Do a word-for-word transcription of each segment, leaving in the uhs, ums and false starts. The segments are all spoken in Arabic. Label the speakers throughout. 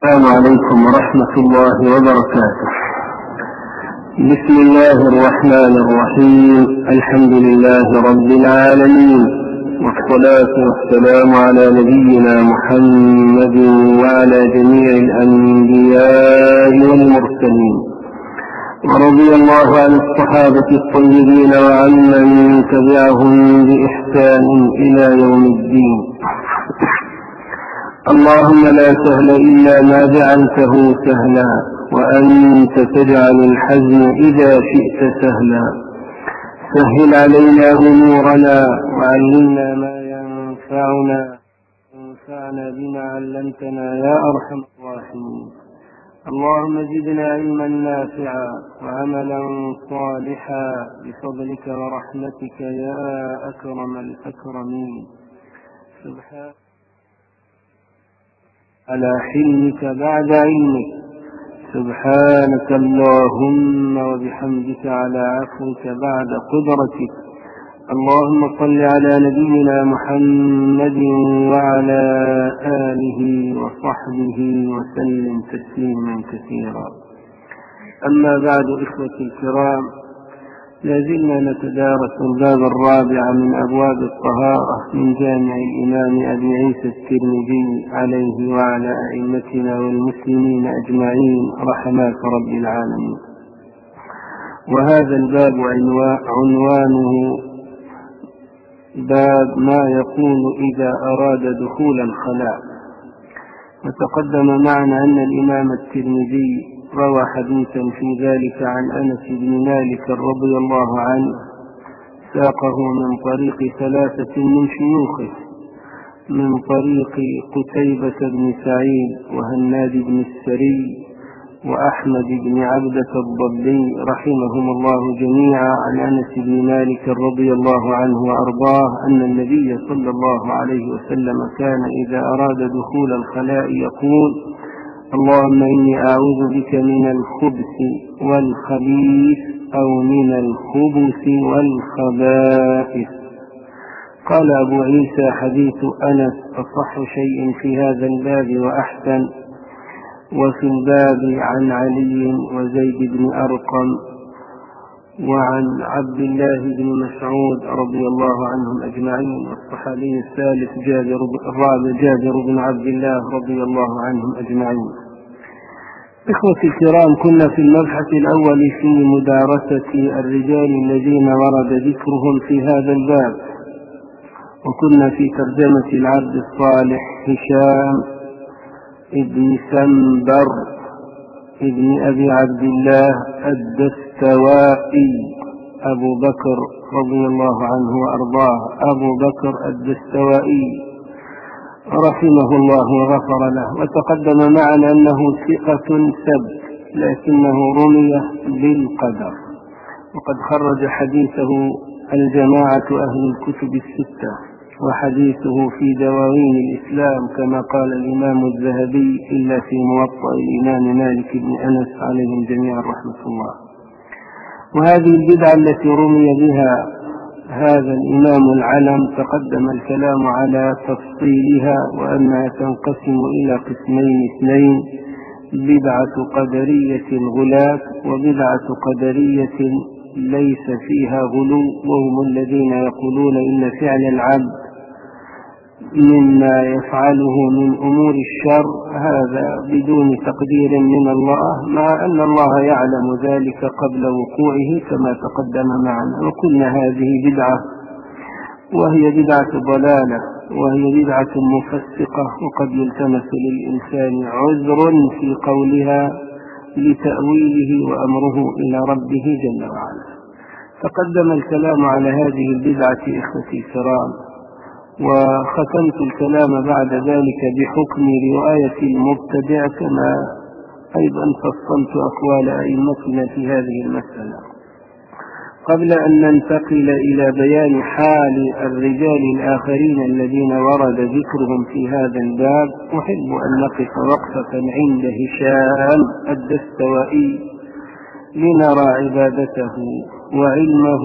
Speaker 1: السلام عليكم ورحمة الله وبركاته. بسم الله الرحمن الرحيم. الحمد لله رب العالمين، والصلاة والسلام على نبينا محمد وعلى جميع الأنبياء والمرسلين، ورضي الله عن الصحابة الطيبين وعن من تبعهم بإحسان إلى يوم الدين. اللهم لا سهل إلا ما جعلته سهلا، وأنت تجعل الحزن إذا شئت سهلا. سهل علينا أمورنا، وعلمنا ما ينفعنا، وانفعنا بما علمتنا يا أرحم الراحمين. اللهم زدنا علما نافعا وعملا صالحا بفضلك ورحمتك يا أكرم الأكرمين. سبحان على حلمك بعد علمك، سبحانك اللهم وبحمدك على عفوك بعد قدرتك. اللهم صل على نبينا محمد وعلى آله وصحبه وسلم تسليما كثيرا. أما بعد، إخوتي الكرام، لازلنا نتدارس الباب الرابع من أبواب الطهارة من جامع الإمام أبي عيسى الترمذي عليه وعلى أئمتنا والمسلمين أجمعين رحمات رب العالمين. وهذا الباب عنوانه باب ما يكون إذا أراد دخول الخلاء. وتقدم معنا أن الإمام الترمذي روى حديثا في ذلك عن أنس بن مالك رضي الله عنه، ساقه من طريق ثلاثة من شيوخه، من طريق قتيبة بن سعيد وهناد بن السري وأحمد بن عبدة الضبي رحمهم الله جميعا، عن أنس بن مالك رضي الله عنه وأرضاه أن النبي صلى الله عليه وسلم كان إذا أراد دخول الخلاء يقول: اللهم إني أعوذ بك من الخبث والخبيث أو من الخبث والخبائث. قال أبو عيسى: حديث أنس أصح شيء في هذا الباب وأحسن. وفي الباب عن علي وزيد بن أرقم وعن عبد الله بن مسعود رضي الله عنهم أجمعين، والصحابي الثالث جابر جابر بن عبد الله رضي الله عنهم أجمعين. إخوتي الكرام، كنا في المبحث الأول في مدارسة الرجال الذين ورد ذكرهم في هذا الباب، وكنا في ترجمة العبد الصالح هشام ابن سنبر ابن أبي عبد الله الدستوائي أبو بكر رضي الله عنه وأرضاه، أبو بكر الدستوائي رحمه الله وغفر له. وتقدم معنا أنه ثقة ثبت، لكنه رمي بالقدر، وقد خرج حديثه الجماعة أهل الكتب الستة، وحديثه في دواوين الإسلام كما قال الإمام الذهبي إلا في موطأ الإمام مالك بن أنس عليهم جميعا رحمة الله. وهذه البدعة التي رمي بها هذا الإمام العلم تقدم الكلام على تفصيلها، وأنها تنقسم إلى قسمين اثنين: بدعة قدرية الغلاة، وبدعة قدرية ليس فيها غلو، وهم الذين يقولون إن فعل العبد مما يفعله من أمور الشر هذا بدون تقدير من الله، مع أن الله يعلم ذلك قبل وقوعه كما تقدم معنا. وكنا هذه بدعة، وهي بدعة ضلالة، وهي بدعة مفسقة، وقد يلتمس للإنسان عذر في قولها لتأويله وأمره إلى ربه جل وعلا. تقدم الكلام على هذه البدعة إخوتي الكرام، وختمت الكلام بعد ذلك بحكم رواية المبتدع، كما أيضا فصلت أقوال أئمتنا في هذه المسألة. قبل أن ننتقل إلى بيان حال الرجال الآخرين الذين ورد ذكرهم في هذا الباب، أحب أن نقف وقفة عند هشام الدستوائي لنرى عبادته وعلمه،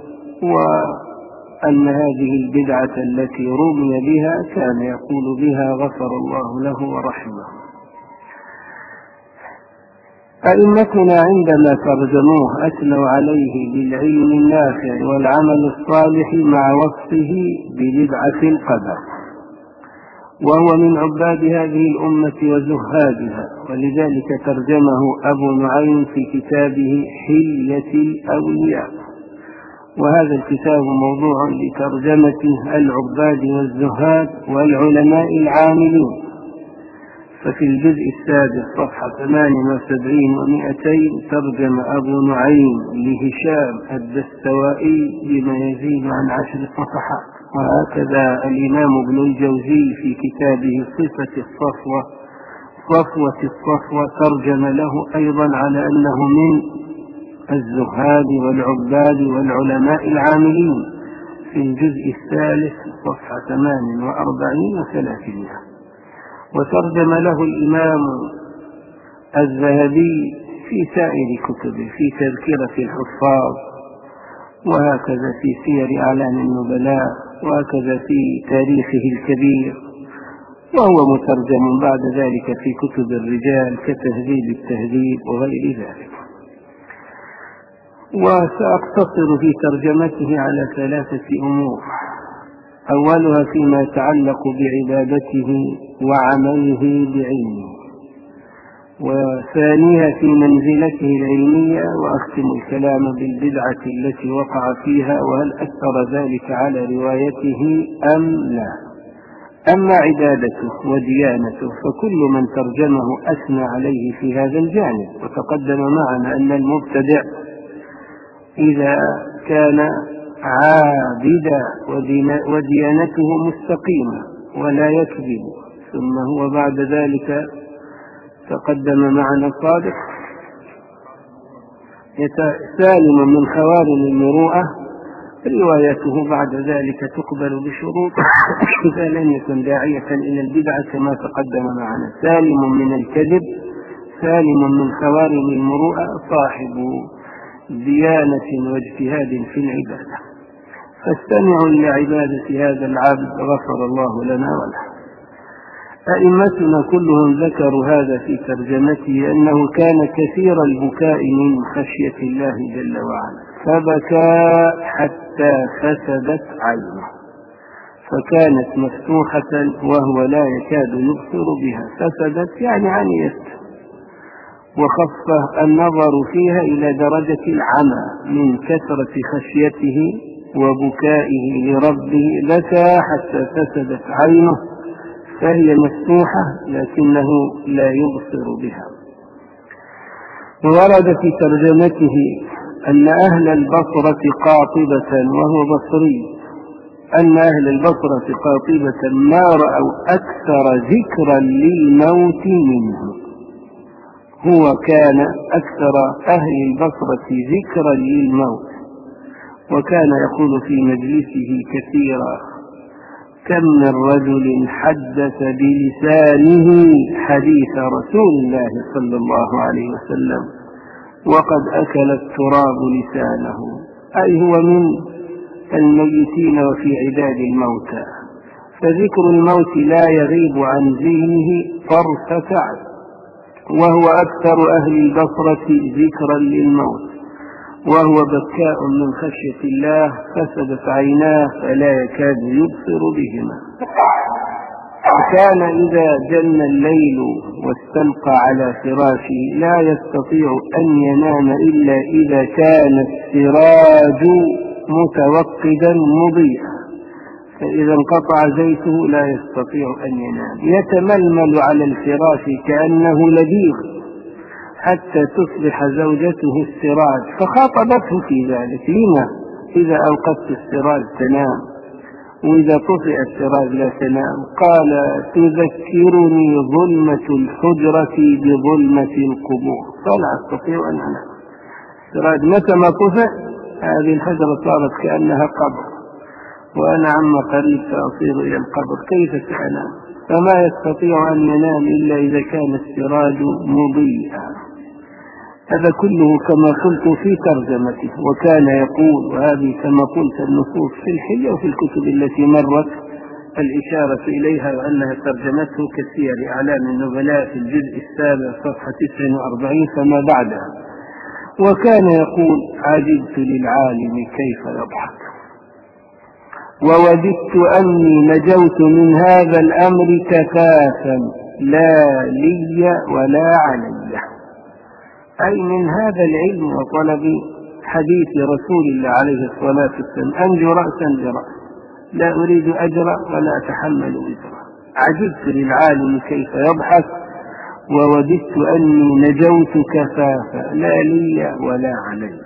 Speaker 1: وأن هذه البدعة التي رمي بها كان يقول بها غفر الله له ورحمه. أئمتنا عندما ترجموه أثنوا عليه بالعلم النافع والعمل الصالح مع وصفه ببدعة القدر، وهو من عباد هذه الأمة وزهادها، ولذلك ترجمه أبو نعيم في كتابه حلية الأولياء، وهذا الكتاب موضوع لترجمة العباد والزهاد والعلماء العاملين. ففي الجزء السادس صفحة ثمان وسبعين ومئتين ترجم أبو نعيم لهشام الدستوائي بما يزيد عن عشر صفحات. وهكذا الإمام ابن الجوزي في كتابه صفة الصفوة صفوة الصفوة ترجم له أيضا على أنه من الزهاد والعباد والعلماء العاملين في الجزء الثالث صفحة ثمان وأربعين وثلاثمائة. وترجم له الإمام الذهبي في سائر كتبه في تذكرة الحفاظ، وهكذا في سير أعلام النبلاء، وهكذا في تاريخه الكبير، وهو مترجم بعد ذلك في كتب الرجال كتهذيب التهذيب وغير ذلك. وسأقتصر في ترجمته على ثلاثة أمور: أولها فيما يتعلق بعبادته وعمله بعلمه، وثانيها في منزلته العلمية، وأختم الكلام بالبدعة التي وقع فيها وهل أثر ذلك على روايته أم لا. أما عبادته وديانته فكل من ترجمه أثنى عليه في هذا الجانب، وتقدم معنا أن المبتدع إذا كان عابدا وديانته مستقيمة ولا يكذب، ثم هو بعد ذلك تقدم معنا صادق سالم من خوارم المروءة، روايته بعد ذلك تقبل بشروط إذا لم يكن داعية إلى البدعة كما تقدم معنا. سالم من الكذب، سالم من خوارم المروءة، صاحب ديانة واجتهاد في العبادة. فاستمعوا لعبادة هذا العبد غفر الله لنا وله. أئمتنا كلهم ذكروا هذا في ترجمته، أنه كان كثير البكاء من خشية الله جل وعلا، فبكى حتى فسدت عينه، فكانت مفتوحة وهو لا يكاد يبصر بها. فسدت يعني عميت، وخف النظر فيها إلى درجة العمى من كثرة خشيته وبكائه لربه. بكى حتى فسدت عينه، فهي مفتوحة لكنه لا يبصر بها. ورد في ترجمته أن أهل البصرة قاطبة، وهو بصري، أن أهل البصرة قاطبة ما رأوا أكثر ذكرا للموت منه. هو كان أكثر أهل البصرة ذكرا للموت، وكان يقول في مجلسه كثيرا: كم من رجل حدث بلسانه حديث رسول الله صلى الله عليه وسلم وقد أكل التراب لسانه، أي هو من الميتين وفي عداد الموتى، فذكر الموت لا يغيب عن ذهنه طرفة عين، وهو أكثر أهل البصرة ذكرا للموت، وهو بكاء من خشية الله، فسدت عيناه فلا يكاد يبصر بهما. وكان إذا جن الليل واستلقى على فراشه لا يستطيع أن ينام إلا إذا كان السراج متوقدا مضيئا، فإذا انقطع زيته لا يستطيع أن ينام، يتململ على الفراش كأنه لديغ حتى تصبح زوجته السراج، فخاطبته في ذلك: لما إذا أوقدت السراج تنام وإذا طفئ السراج لا تنام؟ قال: تذكرني ظلمة الحجرة بظلمة القبور، فلا أستطيع أن أنام. السراج متى ما طفئ هذه الحجرة صارت كأنها قبر، وأنا عما قريب سأصير إلى القبر، كيف سأنام؟ فما يستطيع أن ينام إلا إذا كان السراج مضيئا. هذا كله كما قلت في ترجمته. وكان يقول، وهذه كما قلت النصوص في الحلية وفي الكتب التي مرت الإشارة إليها وأنها ترجمته كسير أعلام النبلاء في الجزء السابع صفحة تسعة وأربعين فما بعدها. وكان يقول: عجبت للعالم كيف يضحك، ووددت أني نجوت من هذا الأمر كفافا لا لي ولا علي، أي من هذا العلم وطلب حديث رسول الله عليه الصلاة والسلام أنجو رأسا برأس، لا أريد أجرا ولا أتحمل وزرا. عجبت للعالم كيف يضحك، ووددت أني نجوت كفافا لا لي ولا علي.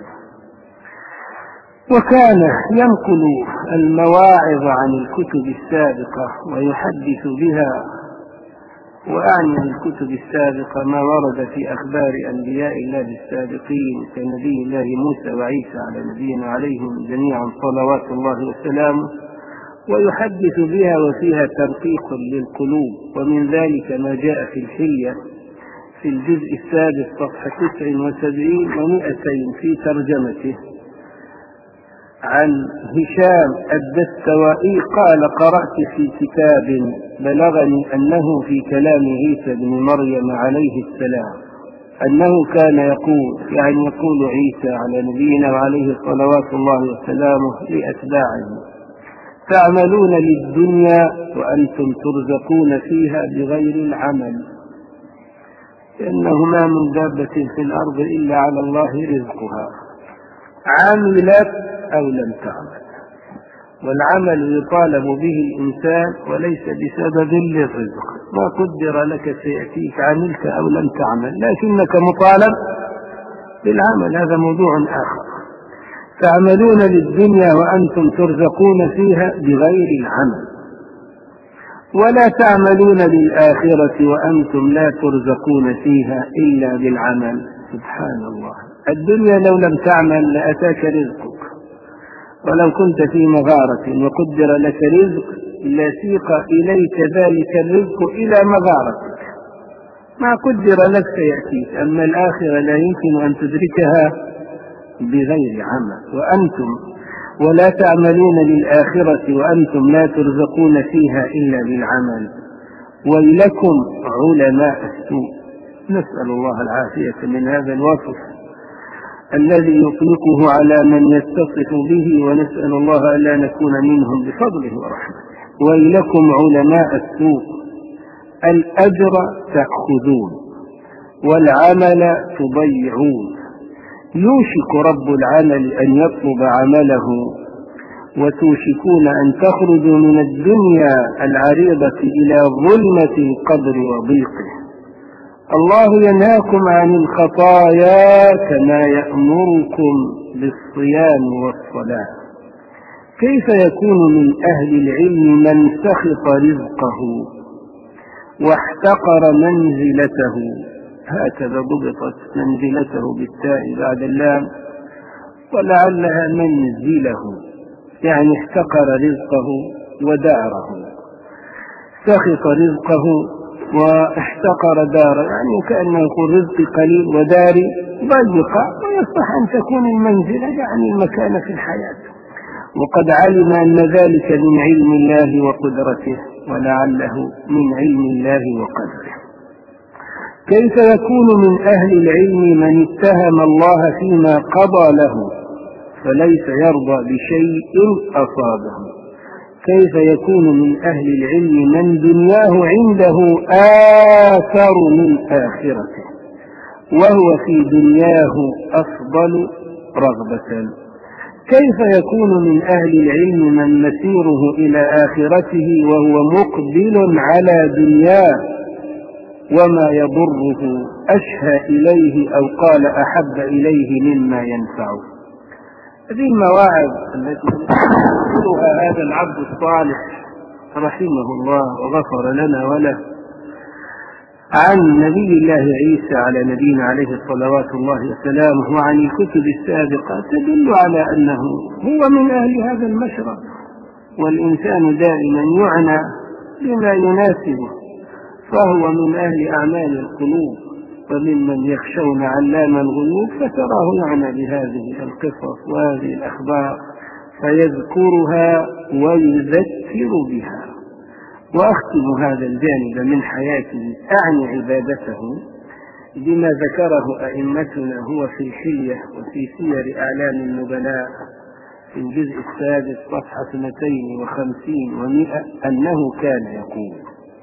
Speaker 1: وكان ينقل المواعظ عن الكتب السابقة ويحدث بها، وأعني الكتب السابقة ما ورد في أخبار أنبياء الله السابقين كنبي الله موسى وعيسى على نبينا عليهم جميعا صلوات الله وسلامه، ويحدث بها وفيها ترقيق للقلوب. ومن ذلك ما جاء في الحلية في الجزء السادس صفحة تسع وسبعين ومئتين في ترجمته عن هشام الدستوائي قال: قرأت في كتاب بلغني أنه في كلام عيسى بن مريم عليه السلام أنه كان يقول، يعني يقول عيسى على نبينا وعليه صلوات الله وسلامه لأتباعه: تعملون للدنيا وأنتم ترزقون فيها بغير العمل، لأنه ما من دابة في الأرض إلا على الله رزقها، عملت أو لم تعمل. والعمل يطالب به الإنسان وليس بسبب للرزق، ما قدر لك سيأتيك عملت أو لم تعمل، لكنك مطالب بالعمل، هذا موضوع آخر. تعملون للدنيا وأنتم ترزقون فيها بغير العمل، ولا تعملون للآخرة وأنتم لا ترزقون فيها إلا بالعمل. سبحان الله، الدنيا لو لم تعمل لأتاك رزقك، ولو كنت في مغارة وقدر لك رزق لسيق إليك ذلك الرزق إلى مغارتك، ما قدر لك سيأتيك. أما الآخرة لا يمكن أن تدركها بغير عمل. وأنتم ولا تعملون للآخرة وأنتم لا ترزقون فيها إلا بالعمل، ويلكم علماء السوء. نسأل الله العافية من هذا الوصف الذي يطلقه على من يتصف به، ونسأل الله ألا نكون منهم بفضله ورحمته. ويلكم علماء السوء، الأجر تأخذون والعمل تضيعون. يوشك رب العمل أن يطلب عمله، وتوشكون أن تخرجوا من الدنيا العريضة إلى ظلمة القبر وضيقه. الله ينهاكم عن الخطايا كما يأمركم بالصيام والصلاة. كيف يكون من أهل العلم من سخط رزقه واحتقر منزلته؟ هكذا ضبطت منزلته بالتاء بعد اللام، ولعلها منزله، يعني احتقر رزقه وداره. سخط رزقه واحتقر داره، يعني كأنه يقول رزقي قليل وداري ضيقة، ويصح أن تكون المنزلة يعني المكان في الحياة. وقد علم أن ذلك من علم الله وقدرته، ولعله من علم الله وقدره. كيف يكون من أهل العلم من اتهم الله فيما قضى له فليس يرضى بشيء أصابه؟ كيف يكون من أهل العلم من دنياه عنده آثر من آخرته وهو في دنياه أفضل رغبة؟ كيف يكون من أهل العلم من مسيره إلى آخرته وهو مقبل على دنياه وما يضره أشهى إليه أو قال أحب إليه مما ينفعه؟ هذه المواعظ التي يقولها هذا العبد الصالح رحمه الله وغفر لنا وله عن نبي الله عيسى على نبينا عليه الصلوات الله وسلامه وعن الكتب السابقة تدل على أنه هو من أهل هذا المشرب. والإنسان دائما يعنى بما يناسبه، فهو من أهل أعمال القلوب، وممن يخشون علام الغيوب فتراه يعنى بهذه القصص وهذه الأخبار فيذكرها ويذكر بها. وأختم هذا الجانب من حياته أعني عبادته بما ذكره أئمتنا هو في الحلية وفي سير أعلام النبلاء في الجزء السادس صفحة اثنتين وخمسين ومئة أنه كان يقول: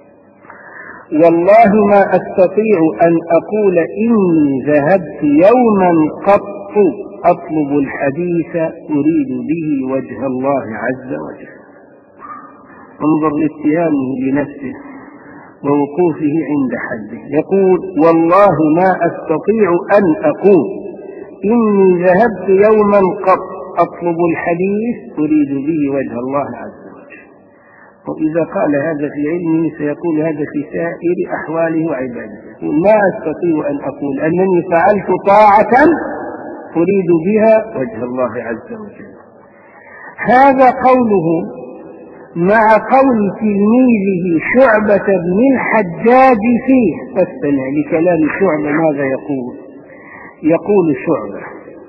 Speaker 1: والله ما أستطيع أن أقول إني ذهبت يوما قط أطلب الحديث أريد به وجه الله عز وجل. انظر لاتهامه لنفسه ووقوفه عند حده. يقول: والله ما أستطيع أن أقول إني ذهبت يوما قط أطلب الحديث أريد به وجه الله عز وجل. وإذا قال هذا في علمه سيقول هذا في سائر أحواله وعبادته. ما أستطيع أن أقول أنني فعلت طاعة أريد بها وجه الله عز وجل. هذا قوله مع قول تلميذه شعبة بن الحجاج فيه. فاستمع لكلام شعبة ماذا يقول. يقول شعبة: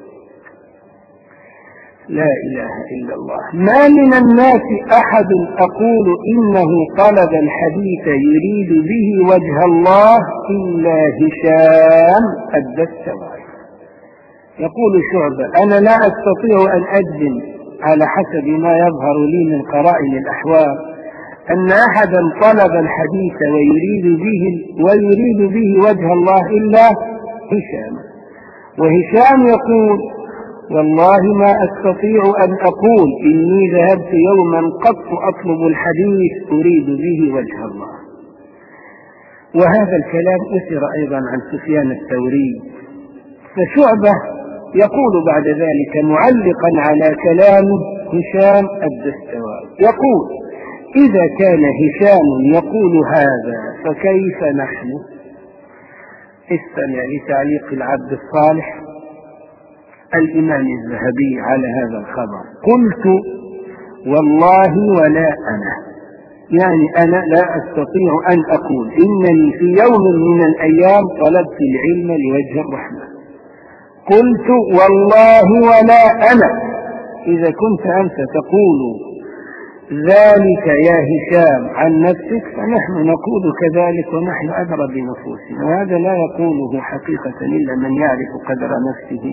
Speaker 1: لا إله إلا الله، ما من الناس أحد أقول إنه طلب الحديث يريد به وجه الله إلا هشام الدستوائي. يقول شعبة: أنا لا أستطيع أن أجزم على حسب ما يظهر لي من قرائن الأحوال أن أحدا طلب الحديث ويريد به, ويريد به وجه الله إلا هشام. وهشام يقول: والله ما أستطيع أن أقول إني ذهبت يوما قط أطلب الحديث أريد به وجه الله. وهذا الكلام أثر أيضا عن سفيان الثوري. فشعبة يقول بعد ذلك معلقا على كلام هشام الدستوائي يقول: إذا كان هشام يقول هذا فكيف نحن؟ استمع لتعليق العبد الصالح الإمام الذهبي على هذا الخبر. قلت: والله ولا أنا، يعني أنا لا أستطيع أن أقول إنني في يوم من الأيام طلبت العلم لوجه الرحمن. قلت: والله ولا أنا. إذا كنت أنت تقول ذلك يا هشام عن نفسك فنحن نقول كذلك ونحن أدرى بنفوسنا. وهذا لا يقوله حقيقة إلا من يعرف قدر نفسه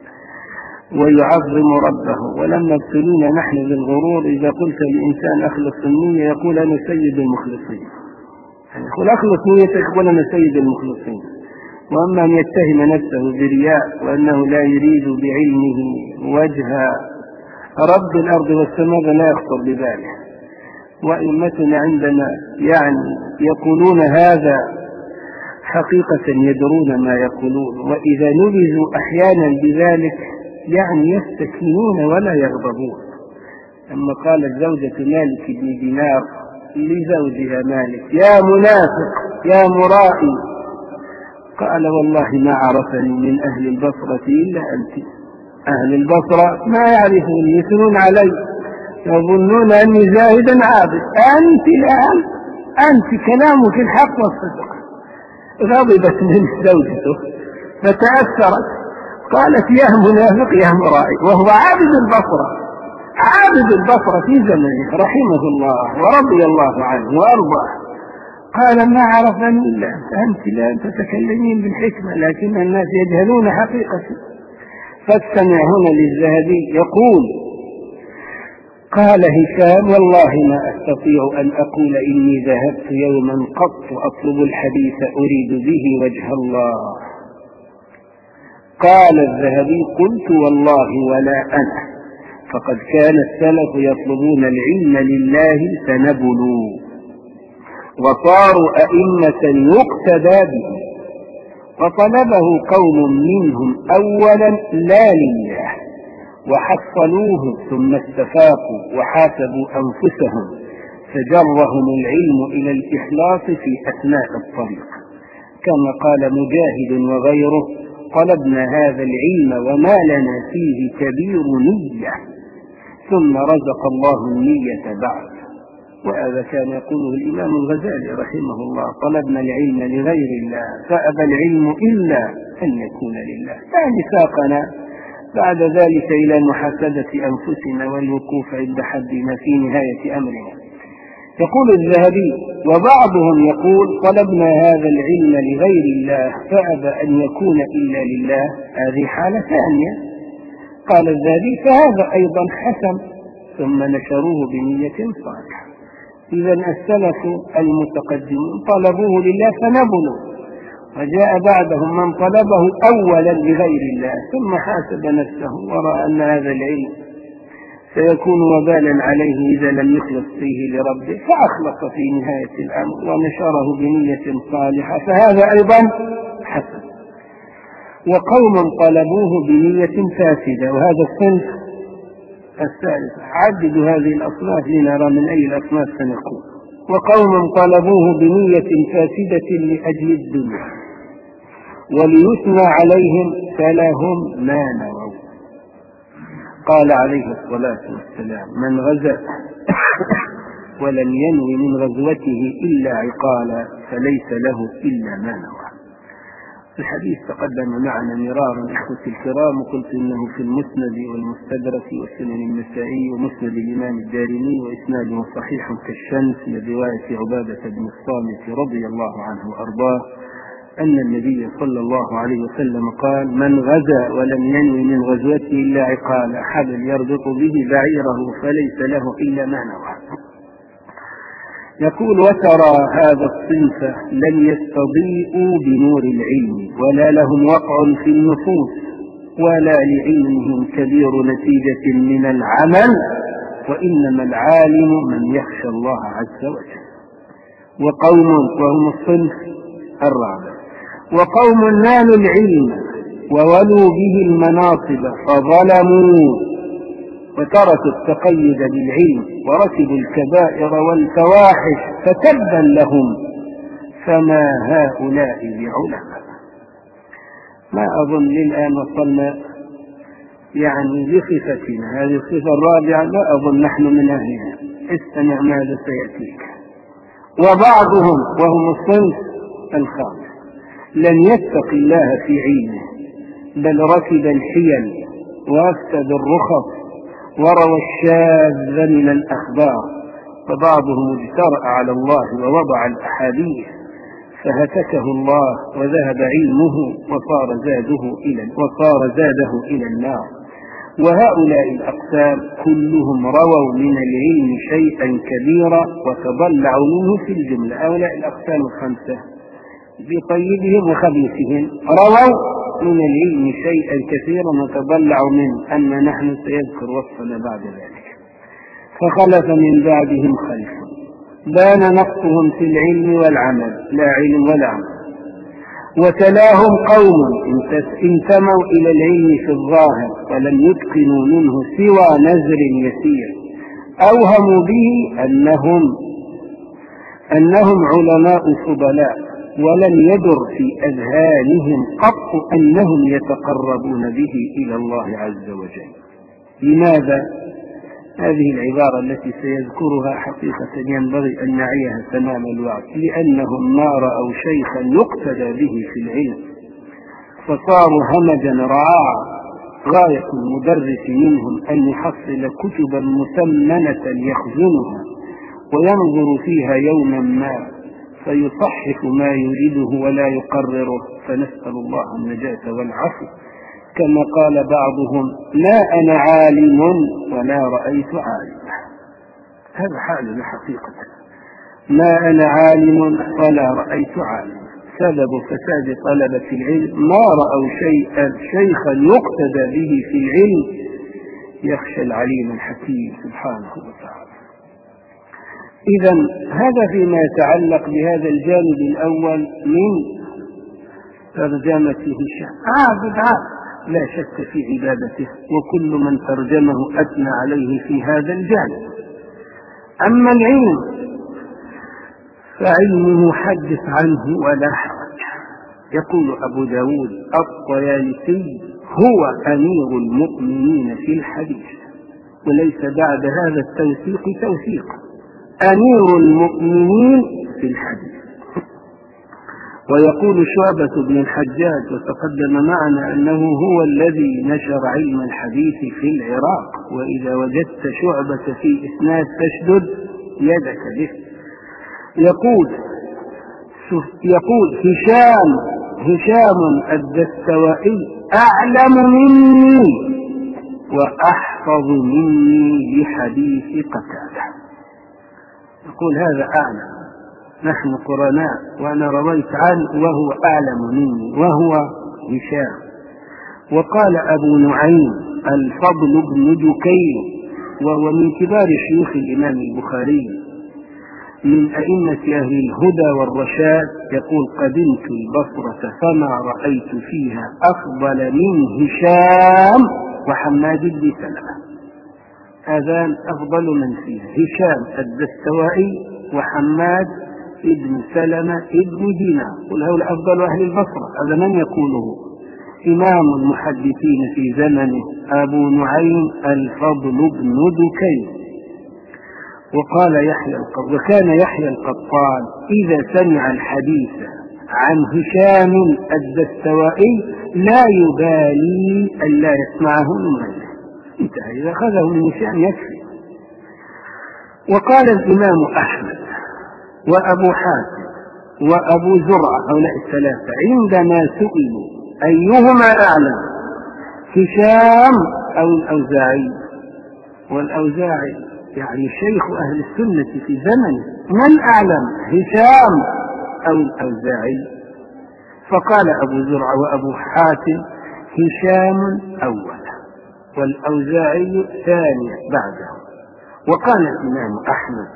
Speaker 1: ويعظم ربه. ولما ابتلينا نحن بالغرور إذا قلت لإنسان أخلص النية يقول أنا سيد المخلصين، يعني يقول أخلص نيتك يقول أنا سيد المخلصين. وأما أن يتهم نفسه برياء وأنه لا يريد بعلمه وجه رب الأرض والسماء لا يخطر بباله. وأئمتنا عندما يعني يقولون هذا حقيقة يدرون ما يقولون، وإذا نبذوا أحيانا بذلك يعني يستكينون ولا يغضبون. أما قالت زوجة مالك بن دينار لزوجها مالك: يا منافق يا مرائي، قال: والله ما عرفني من أهل البصرة إلا أنت. أهل البصرة ما يعرفوني، يثنون علي، يظنون أني زاهدا عابد. أنت الآن أنت كلامك الحق والصدق. غضبت منه زوجته فتأثرت، قالت: يا منافق يا مرائي، وهو عابد البصرة، عابد البصرة في زمنه رحمه الله ورضي الله عنه وأرضاه. قال: ما عرفني إلا أنت. أنت لا تتكلمين بالحكمة لكن الناس يجهلون حقيقتي. فاستمع هنا للذهبي يقول: قال هشام: والله ما أستطيع أن أقول إني ذهبت يوما قط أطلب الحديث أريد به وجه الله. قال الذهبي: قلت: والله ولا أنا، فقد كان السلف يطلبون العلم لله فنبلوا وصاروا أئمة يقتدى به، وطلبه قوم منهم أولا لا لله وحصلوه ثم استفاقوا وحاسبوا أنفسهم فجرهم العلم إلى الإخلاص في أثناء الطريق، كما قال مجاهد وغيره: طلبنا هذا العلم وما لنا فيه كبير نية ثم رزق الله النية بعد. وهذا كان يقوله الإمام الغزالي رحمه الله: طلبنا العلم لغير الله فأبى العلم إلا أن يكون لله. يعني ساقنا بعد ذلك إلى محاسبة أنفسنا والوقوف عند حدنا في نهاية أمرنا. يقول الذهبي: وبعضهم يقول طلبنا هذا العلم لغير الله فأبى أن يكون إلا لله، هذه حالة ثانية. قال الذهبي: فهذا أيضا حسن، ثم نشروه بنية صالحة. إذا السلف المتقدمون طلبوه لله فنبلوا، وجاء بعدهم من طلبه أولا لغير الله ثم حاسب نفسه ورأى أن هذا العلم سيكون وبالا عليه إذا لم يخلص فيه لربه، فأخلص في نهاية الأمر ونشره بنية صالحة، فهذا أيضا حسن. وقوم طلبوه بنية فاسدة، وهذا الصنف الثالث. عددوا هذه الأصناف لنرى من أي الأصناف سنقول. وقوم طلبوه بنية فاسدة لأجل الدنيا وليثنى عليهم فلهم ما نووا. قال عليه الصلاة والسلام: من غزا ولم ينوي من غزوته إلا عقالا فليس له إلا ما نوى. الحديث تقدم معنا مرارا إخوتي الكرام، وقلت إنه في المسند والمستدرك والسنن النسائي ومسند الإمام الدارمي، وإسناده صحيح كالشمس لرواية عبادة بن الصامت رضي الله عنه وأرضاه أن النبي صلى الله عليه وسلم قال: من غزا ولم ينوي من غزوته إلا عقالا حبل يربط به بعيره فليس له إلا ما نوى. يقول: وترى هذا الصنف لم يستضيئوا بنور العلم ولا لهم وقع في النفوس ولا لعلمهم كبير نتيجة من العمل، وإنما العالم من يخشى الله عز وجل. وقوم، وهم الصنف الرابع، وقوم نالوا العلم وولوا به المناصب فظلموا وتركوا التقيد بالعلم وركبوا الكبائر والفواحش فتبا لهم، فما هؤلاء بعلماء. ما أظن للآن وصلنا يعني لصفتنا هذه الصفة الرابعة، لا أظن نحن من أهلها. استمع ماذا سيأتيك. وبعضهم، وهم الصنف الخامس، لم يتق الله في علمه بل ركب الحيل وأفسد الرخص وروى الشاذ من الأخبار، وبعضهم اجترأ على الله ووضع الأحاديث فهتكه الله وذهب علمه وصار زاده إلى وصار زاده إلى النار. وهؤلاء الأقسام كلهم رووا من العلم شيئا كبيرا وتضلعوا منه في الجملة. هؤلاء الأقسام الخمسة بطيبهم وخبيثهم رووا من العلم شيئا كثيرا وتضلعوا منه، أما نحن سيذكر وصفنا بعد ذلك. فخلف من بعدهم خلف بان نقصهم في العلم والعمل، لا علم ولا عمل. وتلاهم قوم انتموا إلى العلم في الظاهر ولم يتقنوا منه سوى نزر يسير، أوهموا به أنهم أنهم علماء فضلاء، ولم يدر في أذهانهم قط أنهم يتقربون به إلى الله عز وجل. لماذا؟ هذه العبارة التي سيذكرها حقيقة ينبغي أن نعيها تمام الوعي، لأنهم ما رأوا شيخا يقتدى به في العلم فصاروا همجا رعاعا، غاية المدرس منهم أن يحصل كتبا مثمنة يخزنها وينظر فيها يوما ما فيصحح ما يريده ولا يقرره، فنسأل الله النجاة والعفو. كما قال بعضهم: لا أنا عالم ولا رأيت عالما. هذا حالنا حقيقة، ما أنا عالم ولا رأيت عالما. سبب فساد طلبة العلم ما رأوا شيئا شيخا يقتدى به في العلم يخشى العليم الحكيم سبحانه وتعالى. إذا هذا فيما يتعلق بهذا الجانب الأول من ترجمة هشام. عابد عابد لا شك في عبادته، وكل من ترجمه أثنى عليه في هذا الجانب. أما العلم فعلمه حدث عنه ولا حرج. يقول أبو داود الطيالسي: هو أمير المؤمنين في الحديث، وليس بعد هذا التوثيق توثيق، أمير المؤمنين في الحديث. ويقول شعبة بن الحجاج وتقدم معنا أنه هو الذي نشر علم الحديث في العراق، وإذا وجدت شعبة في إسناد تشدد يدك به يقول يقول هشام هشام الدستوائي أعلم مني وأحفظ مني لحديث قتادة. يقول هذا أعلم، نحن قرناء وأنا رويت عنه وهو أعلم مني وهو هشام. وقال أبو نعيم الفضل بن دكين وهو من كبار شيوخ الإمام البخاري من أئمة أهل الهدى والرشاد، يقول قدمت البصرة فما رأيت فيها أفضل من هشام وحماد بن سلمة. هذان أفضل من فيها، هشام الدستوائي وحماد ابن سلمة ابن دينار، قل هؤلاء أفضل أهل البصرة. هذا من يقوله؟ إمام المحدثين في زمنه أبو نعيم الفضل بن دكين. وقال يحيى القطان، وكان يحيى القطان إذا سمع الحديث عن هشام الدستوائي لا يبالي أن لا يسمعه من غيره، انتهى، إذا أخذه من هشام يكفي. وقال الإمام أحمد وأبو حاتم وأبو زرعة هؤلاء الثلاثة عندما سئلوا أيهما أعلم هشام أو الأوزاعي، والأوزاعي يعني شيخ أهل السنة في زمنه، من أعلم هشام أو الأوزاعي؟ فقال أبو زرعة وأبو حاتم هشام أولا والأوزاعي ثانيا بعده. وقال الإمام أحمد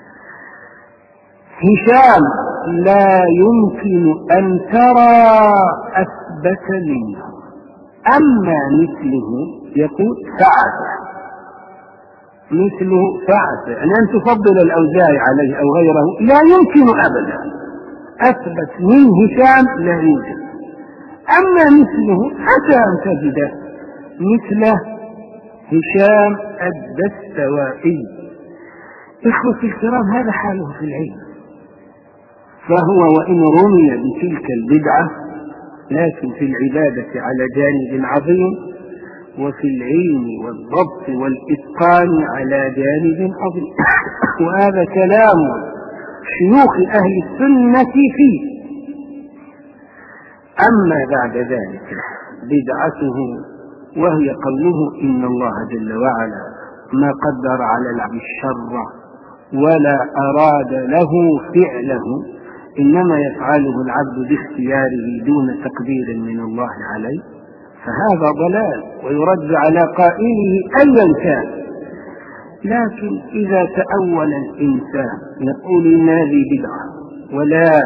Speaker 1: هشام لا يمكن أن ترى أثبت منه، أما مثله يقول فعل مثله فعل، يعني أن تفضل الأوزاعي عليه أو غيره لا يمكن أبدا، أثبت من هشام لا يوجد. أما مثله حتى أن تجد مثله هشام الدستوائي. إخوتي الكرام، هذا حاله في العلم، فهو وإن رمي بتلك البدعة لكن في العبادة على جانب عظيم، وفي العلم والضبط والإتقان على جانب عظيم. وهذا كلام شيوخ أهل السنة فيه. أما بعد ذلك بدعته وهي قوله إن الله جل وعلا ما قدر على العبد الشر ولا أراد له فعله، إنما يفعله العبد باختياره دون تقدير من الله عليه، فهذا ضلال ويرد على قائله أيا كان. لكن إذا تأول الإنسان يقول إن هذه بدعة ولا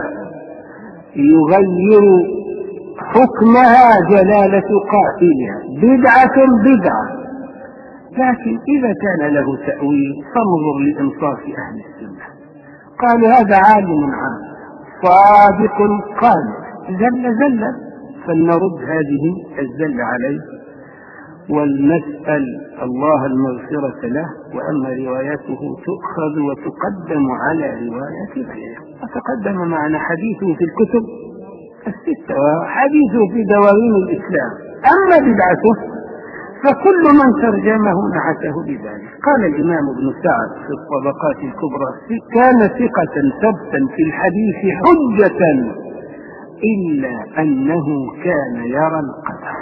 Speaker 1: يغير حكمها جلالة قائلها، بدعة بدعة، لكن إذا كان له تأويل فانظر لإنصاف أهل السنة، قالوا هذا عالم عام صادق قال زل زل، فلنرد هذه الزل عليه ولنسأل الله المغفرة له. وأما روايته تؤخذ وتقدم على رواية غيره، وتقدم معنا حديثه في الكتب الستة وحديثه في دواوين الإسلام. أما بدعته فكل من ترجمه نعته بذلك. قال الإمام ابن سعد في الطبقات الكبرى كان ثقة ثبتا في الحديث حجة إلا أنه كان يرى القدر،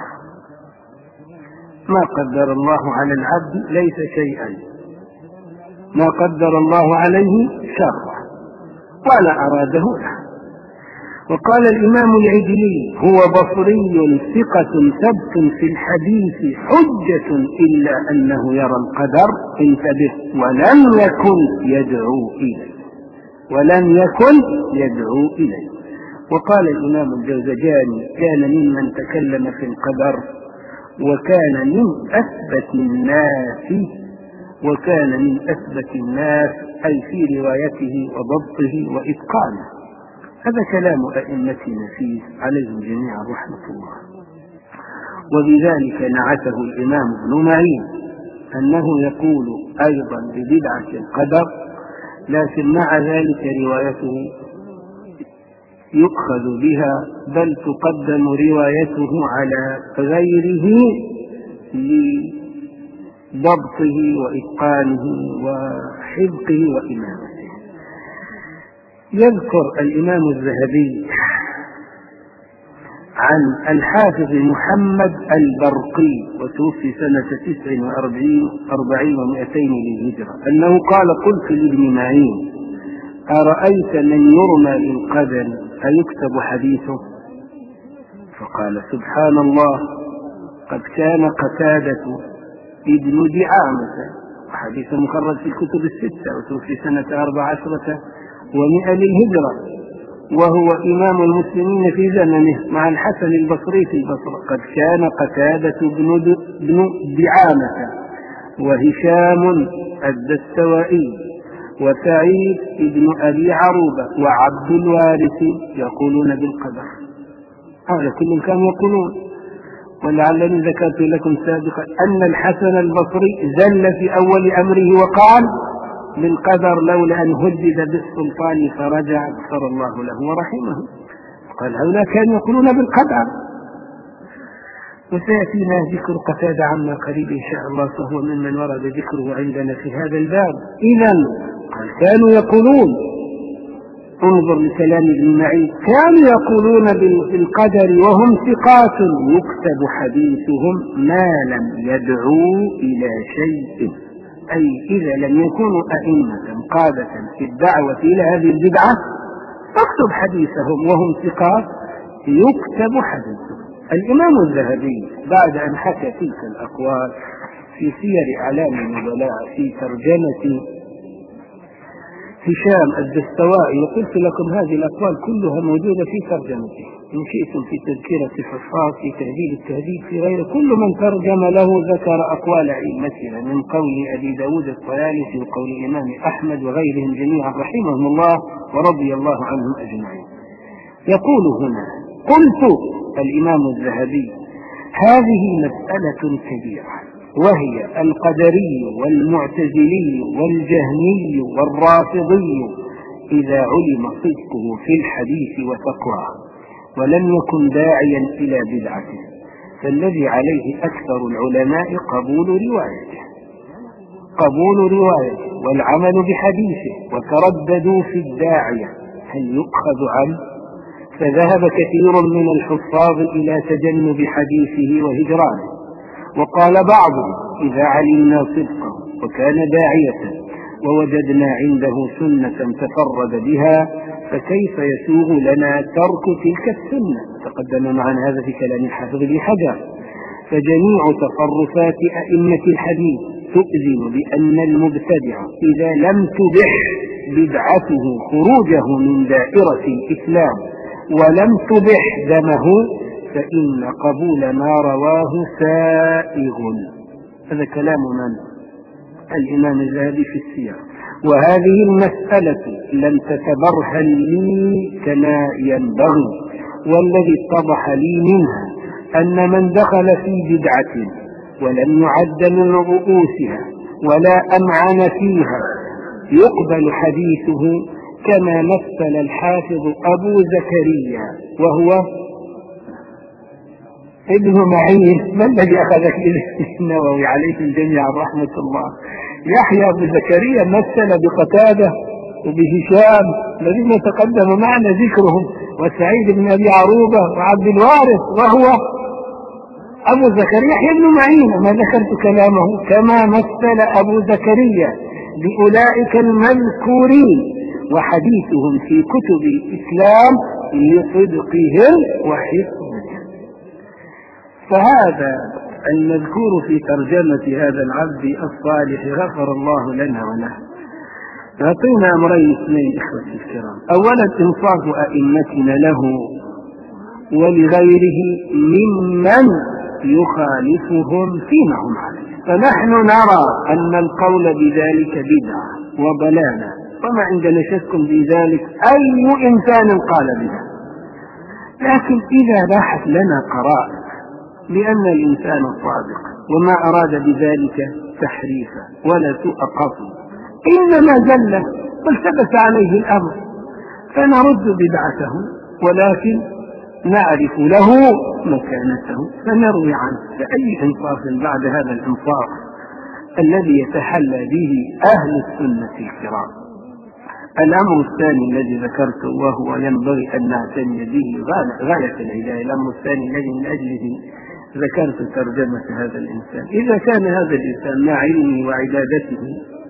Speaker 1: ما قدر الله على العبد ليس شيئا، ما قدر الله عليه شرا ولا أراده له. وقال الإمام العجلي هو بصري ثقة ثبت في الحديث حجة إلا أنه يرى القدر، انتبه، ولم يكن يدعو إليه ولم يكن يدعو إليه. وقال الإمام الجوزجاني كان ممن تكلم في القدر، وكان من أثبت الناس وكان من أثبت الناس أي في روايته وضبطه وإتقانه. هذا كلام أئمتنا فيه عليهم جميعا رحمة الله. وبذلك نعته الإمام ابن معين أنه يقول أيضا ببدعة القدر، لكن مع ذلك روايته يؤخذ بها، بل تقدم روايته على غيره لضبطه وإتقانه وحفظه وإمامته. يذكر الإمام الذهبي عن الحافظ محمد البرقي وتوفي سنة تسع وأربعين ومئتين للهجرة أنه قال: قلت لابن معين: أرأيت من يرمى للقدر أيكتب حديثه؟ فقال: سبحان الله، قد كان قتادة ابن دعامة، وحديث مخرج في الكتب الستة، وتوفي سنة أربع عشرة ومئة للهجرة، وهو إمام المسلمين في زمنه مع الحسن البصري في البصرة. قد كان قتادة بن دعامة وهشام الدستوائي وسعيد بن أبي عروبة وعبد الوارث يقولون بالقدر. هذا كلهم كانوا يقولون. ولعلني ذكرت لكم سابقا أن الحسن البصري زل في أول أمره وقال بالقدر لولا أن هدد بالسلطان فرجع غفر الله له ورحمه. قال هؤلاء كانوا يقولون بالقدر. وسيأتينا ذكر قتادة عما قريب إن شاء الله، فهو ممن ورد ذكره عندنا في هذا الباب. إذن قال كانوا يقولون، انظر لكلام ابن معين، كانوا يقولون بالقدر وهم ثقات يكتب حديثهم ما لم يدعوا إلى شيء، أي إذا لم يكونوا أئمة قادة في الدعوة إلى هذه البدعة فاكتب حديثهم وهم ثقات يكتب حديثهم. الإمام الذهبي بعد أن حكى تلك الأقوال في سير أعلام النبلاء في ترجمة هشام الدستوائي، وقلت لكم هذه الأقوال كلها موجودة في ترجمته، إن شئتم في تذكرة الحفاظ، في تهذيب التهذيب، في غيره، كل من ترجم له ذكر أقوال أئمتنا من قول أبي داود الطيالسي وقول الإمام أحمد وغيرهم جميعا رحمهم الله ورضي الله عنهم أجمعين. يقول هنا: قلت الإمام الذهبي: هذه مسألة كبيرة، وهي القدري والمعتزلي والجهمي والرافضي إذا علم صدقه في الحديث وتقواه ولم يكن داعيا إلى بدعته، فالذي عليه أكثر العلماء قبول روايته قبول روايته والعمل بحديثه، وترددوا في الداعية هل يؤخذ عنه، فذهب كثير من الحفاظ إلى تجنب حديثه وهجرانه. وقال بعضهم: إذا علمنا صدقه وكان داعية ووجدنا عنده سنة تفرد بها فكيف يسوغ لنا ترك تلك السنة؟ تقدم معنا هذا في كلام الحافظ بن حجر. فجميع تصرفات أئمة الحديث تؤذن بأن المبتدع إذا لم تبح بدعته خروجه من دائرة الإسلام ولم تبح دمه فإن قبول ما رواه سائغ. هذا كلام من؟ الإمام الذهبي في السير. وهذه المسألة لم تتبرهن لي كما ينبغي، والذي اتضح لي منها أن من دخل في بدعة ولم يعد من رؤوسها ولا أمعن فيها يقبل حديثه، كما مثل الحافظ أبو زكريا وهو ابن معين. ما الذي أخذ النووي عليه الجميع رحمة الله؟ يحيى أبو زكريا مثل بقتادة وبهشام الذين تقدم معنا ذكرهم، وسعيد بن أبي عروبة وعبد الوارث، وهو أبو زكريا يحيى بن معين. ما ذكرت كلامه؟ كما مثل أبو زكريا بأولئك المذكورين، وحديثهم في كتب الإسلام لصدقهم وحفظهم. فهذا المذكور في ترجمة هذا العبد الصالح غفر الله لنا وله يعطينا أمرين اثنين إخوتي الكرام: أولا إنصاف أئمتنا له ولغيره ممن يخالفهم فيما هم عليه، فنحن نرى أن القول بذلك بدعة وضلالة، وما عندنا شك بذلك أي إنسان قال بها. لكن إذا لاحت لنا قرائن لأن الإنسان صادق وما أراد بذلك تحريفا ولا سوء قصد، إنما زل والتبس عليه الأمر، فنرد بدعته ولكن نعرف له مكانته فنروي عنه. فأي إنصاف بعد هذا الإنصاف الذي يتحلى به أهل السنة الكرام؟ الأمر الثاني الذي ذكرته وهو ينبغي أن نعتني به غاية العناية، الأمر الثاني الذي من أجله ذكرت ترجمة هذا الإنسان، إذا كان هذا الإنسان مع علمه وعبادته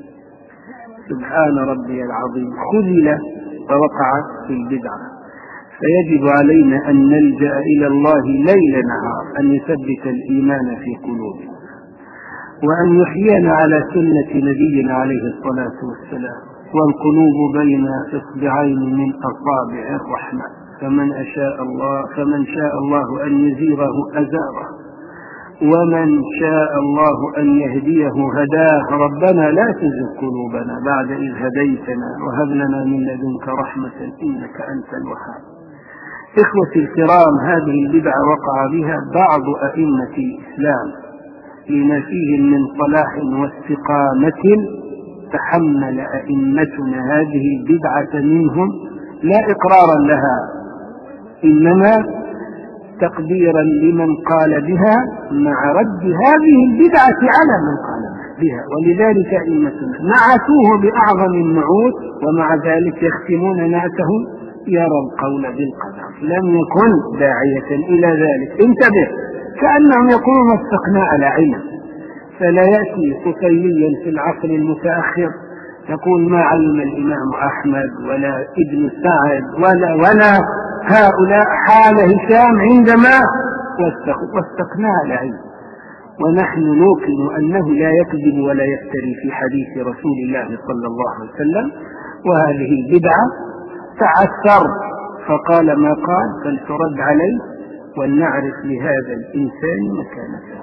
Speaker 1: سبحان ربي العظيم خذل ووقع في البدعة، فيجب علينا أن نلجأ إلى الله ليل نهار أن يثبت الإيمان في قلوبنا وأن يحيينا على سنة نبينا عليه الصلاة والسلام. والقلوب بين إصبعين من أصابع الرحمن، فمن أشاء الله فمن شاء الله أن يزيغه أزاغه، ومن شاء الله أن يهديه هداه. ربنا لا تزغ قلوبنا بعد إذ هديتنا وهب لنا من لدنك رحمة إنك أنت الوهاب. إخوتي الكرام، هذه البدعة وقع بها بعض أئمة الإسلام لما فيه من صلاح واستقامة، تحمل أئمتنا هذه البدعة منهم لا إقرارا لها، إنما تقديرا لمن قال بها مع رد هذه البدعة على من قال بها. ولذلك أئمتنا نعتوه بأعظم النعوت، ومع ذلك يختمون نعته يرى القول بالقدر، لم يكن داعية إلى ذلك. انتبه، كأنهم يقولون استقناء على علم، فلا يأتي طفيليا في العصر المتأخر يقول ما علم الإمام أحمد ولا ابن سعد ولا ولا هؤلاء حال هشام عندما واستقناء على علم. ونحن نوقن أنه لا يكذب ولا يفتري في حديث رسول الله صلى الله عليه وسلم، وهذه البدعة تعثر فقال ما قال فلترد عليه ولنعرف لهذا الإنسان مكانته.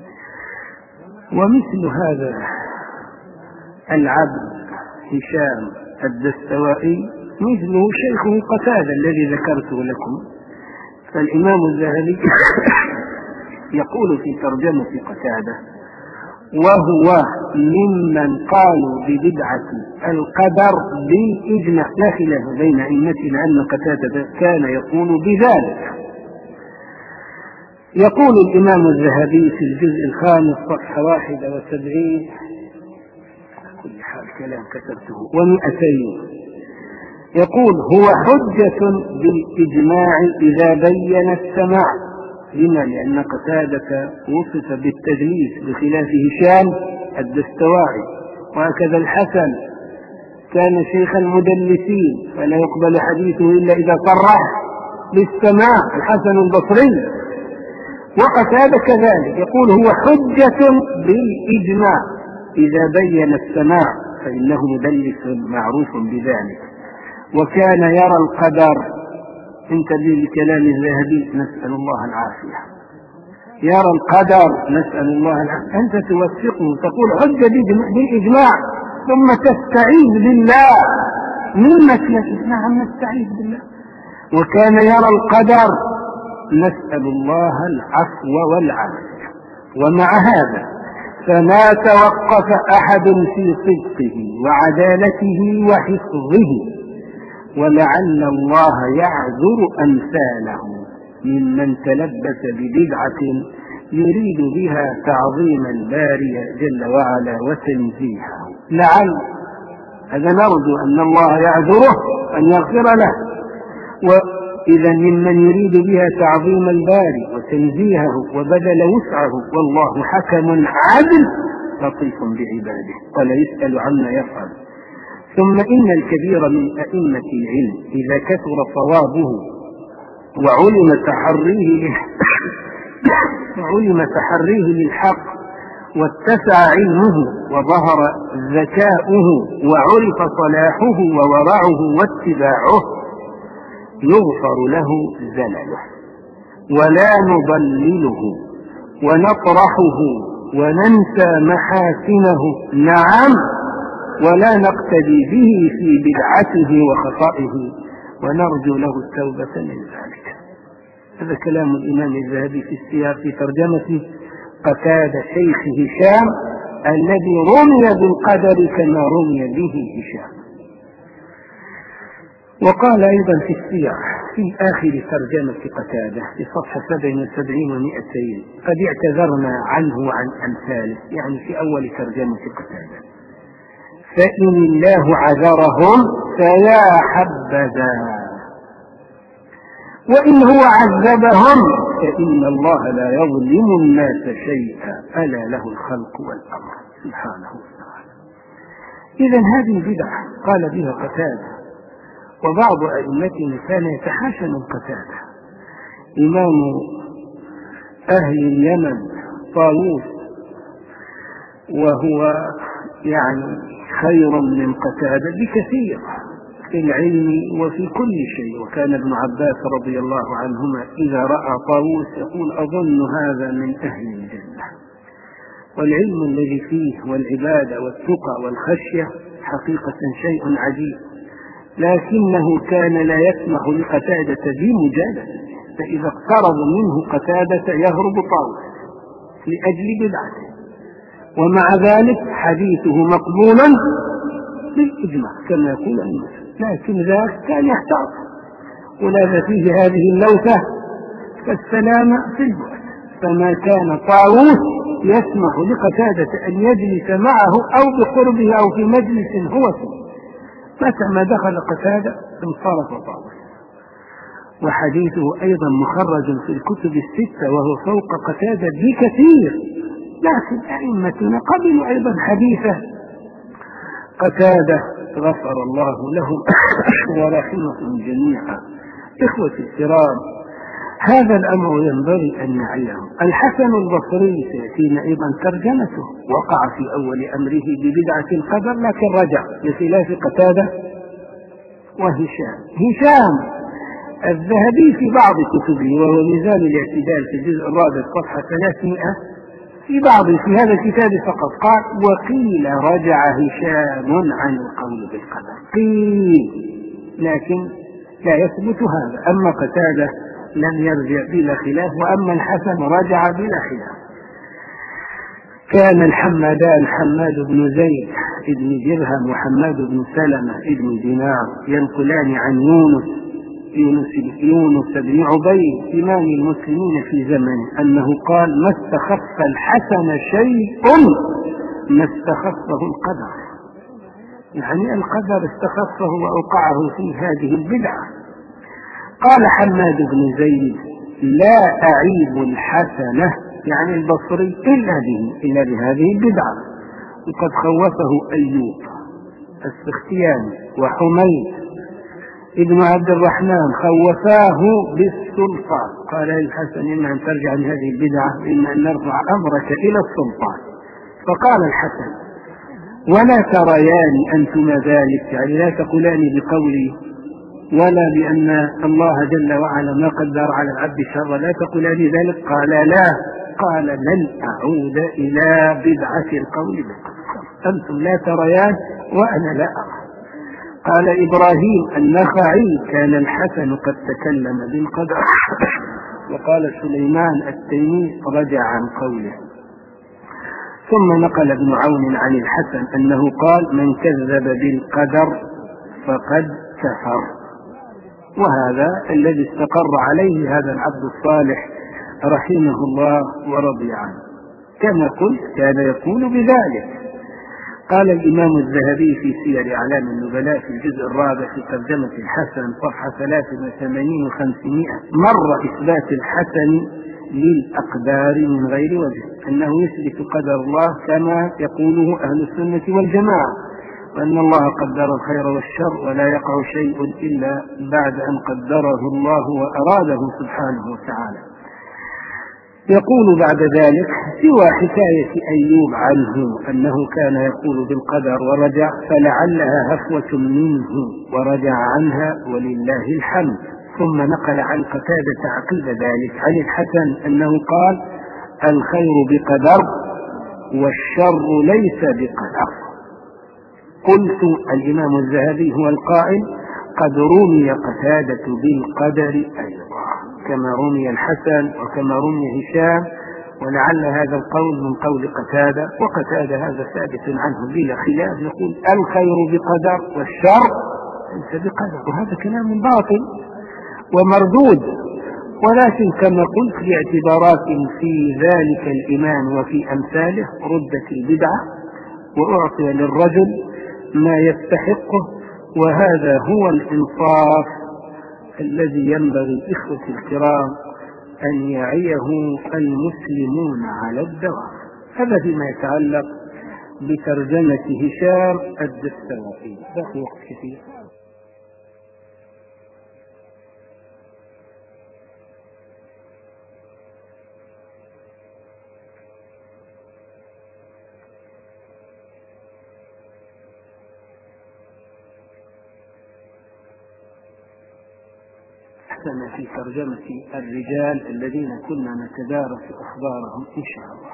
Speaker 1: ومثل هذا العبد هشام الدستوائي مثله شيخه قتادة الذي ذكرته لكم. فالإمام الذهبي يقول في ترجمة قتادة وهو ممن قالوا ببدعة القدر بالإجماع، لا خلاف بين أئمتنا أن قتادة كان يقول بذلك. يقول الإمام الذهبي في الجزء الخامس صفحة واحد وسبعين، كل حال كلام كتبته ومئتين، يقول هو حجة بالإجماع إذا بين السماع. لما؟ لأن قتادة وصف بالتدليس بخلاف هشام الدستوائي، وهكذا الحسن كان شيخ المدلسين فلا يقبل حديثه إلا إذا صرح بالسماع، الحسن البصري. وقتادة كذلك يقول هو حجة بالإجماع إذا بين السماع فإنه مدلس معروف بذلك. وكان يرى القدر، انتبه لكلام الذهبي، نسأل الله العافية، يرى القدر نسأل الله العافية. أنت توثقه تقول حجة بالإجماع ثم تستعيذ بالله من مسلك. نعم نستعيذ بالله. وكان يرى القدر نسأل الله العفو والعافية. ومع هذا فما توقف أحد في صدقه وعدالته وحفظه، ولعل الله يعذر أمثاله ممن تلبس ببدعة يريد بها تعظيم الباري جل وعلا وتنزيهه. لعل هذا نرجو أن الله يعذره أن يغفر له. وإذا ممن يريد بها تعظيم الباري وتنزيهه وبذل وسعه، والله حكم عدل لطيف بعباده ولا يسأل عما يفعل. ثم إن الكبير من أئمة العلم إذا كثر صوابه وعلم تحريه وعلم تحريه للحق واتسع علمه وظهر ذكاؤه وعرف صلاحه وورعه واتباعه، يغفر له زلله ولا نضلله ونطرحه وننسى محاسنه، نعم، ولا نقتدي به في بدعته وخطئه ونرجو له التوبة من ذلك. هذا كلام الإمام الذهبي في السياق في ترجمة قتادة شيخ هشام الذي رمي بالقدر كما رمي به هشام. وقال أيضا في السياق في آخر ترجمة قتادة في صفحة سبع وسبعين ومئتين قد اعتذرنا عنه وعن أمثاله، يعني في أول ترجمة قتادة فإن الله عذرهم فيا حبذا، وإن هو عذبهم فإن الله لا يظلم الناس شيئا ألا له الخلق والأمر سبحانه وتعالى. إذن هذه البدعة قال بها قتادة، وبعض أئمتنا كان يتحاشى من قتادة. إمام أهل اليمن طاووس، وهو يعني خير من قتادة بكثير في العلم وفي كل شيء. وكان ابن عباس رضي الله عنهما إذا رأى طاووس يقول أظن هذا من أهل الجنة. والعلم الذي فيه والعبادة والتقى والخشية حقيقة شيء عجيب، لكنه كان لا يسمح لقتادة بمجالسة، فإذا اقترب منه قتادة يهرب طاووس لأجل بدعته، ومع ذلك حديثه مقبول بالإجماع كما يقول المسلم، لكن ذاك كان يحتاط ولا فيه هذه اللوثة فالسلام في البعد. فما كان طاووس يسمح لقتادة أن يجلس معه أو بقربه أو في مجلس هو فيه، متى ما دخل قتادة انصرف طاووس. وحديثه أيضا مخرج في الكتب الستة وهو فوق قتادة بكثير، لكن أئمتنا قبلوا أيضا حديثه قتادة غفر الله لهم ورحمهم جميعا. إخوة الكرام، هذا الأمر ينبغي أن نعيه. الحسن البصري سيأتينا أيضا ترجمته، وقع في أول أمره ببدعة القدر لكن رجع، بخلاف قتادة وهشام. هشام الذهبي في بعض كتبه وهو ميزان الاعتدال في الجزء الرابع صفحة ثلاثمائة في بعض في هذا الكتاب فقط قال وقيل رجع هشام عن القول بالقدر، قيل، لكن لا يثبت هذا. أما قتادة لم يرجع بلا خلاف، وأما الحسن رجع بلا خلاف. كان الحمادان حماد بن زيد ابن درهم وحماد بن سلمة ابن دينار ينقلان عن يونس يونس, يونس بن عبيد إمام المسلمين في زمنه أنه قال ما استخف الحسن شيء ما استخفه القدر، يعني القدر استخفه وأوقعه في هذه البدعة. قال حماد بن زيد لا أعيب الحسنة يعني البصري إلا به إلا بهذه البدعة، وقد خوفه أيوب السختياني وحميد ابن عبد الرحمن خوفاه بالسلطان، قال للحسن إما أن ترجع عن هذه البدعة وإما أن نرفع أمرك إلى السلطان. فقال الحسن ولا تريان أنتما ذلك، يعني لا تقولان بقولي ولا بأن الله جل وعلا ما قدر على العبد شر، لا تقولان ذلك. قال لا، قال لن أعود إلى بدعة القول بالقدر، أنتم لا تريان وأنا لا أرى. قال إبراهيم النخعي كان الحسن قد تكلم بالقدر. وقال سليمان التيمي رجع عن قوله. ثم نقل ابن عون عن الحسن أنه قال من كذب بالقدر فقد كفر، وهذا الذي استقر عليه هذا العبد الصالح رحمه الله ورضي عنه، كما قلت كان يقول بذلك. قال الإمام الذهبي في سير أعلام النبلاء في الجزء الرابع في ترجمة الحسن صفحة ثلاثة وثمانين وخمسمائة مر إثبات الحسن للأقدار من غير وجه، أنه يثبت قدر الله كما يقوله أهل السنة والجماعة، وأن الله قدر الخير والشر ولا يقع شيء إلا بعد أن قدره الله وأراده سبحانه وتعالى. يقول بعد ذلك سوى حكاية أيوب عنه أنه كان يقول بالقدر ورجع فلعلها هفوة منه ورجع عنها ولله الحمد. ثم نقل عن قتادة عقيد ذلك عن الحسن أنه قال الخير بقدر والشر ليس بقدر. قلت الإمام الذهبي هو القائل قد رمي قتادة بالقدر أيضا كما رمي الحسن وكما رمي هشام، ولعل هذا القول من قول قتادة، وقتادة هذا ثابت عنه بلا خلاف، يقول الخير بقدر والشر ليس بقدر، وهذا كلام باطل ومردود. ولكن كما قلت لاعتبارات في ذلك الإمام وفي أمثاله ردت البدعة وأعطي للرجل ما يستحقه، وهذا هو الإنصاف الذي ينبغي الإخوة الكرام أن يعيه المسلمون على الدوام. هذا فيما يتعلق بترجمة هشام الدستوائي. باقي وقت كثير. في ترجمة الرجال الذين كنا نتدارس أخبارهم إن شاء الله.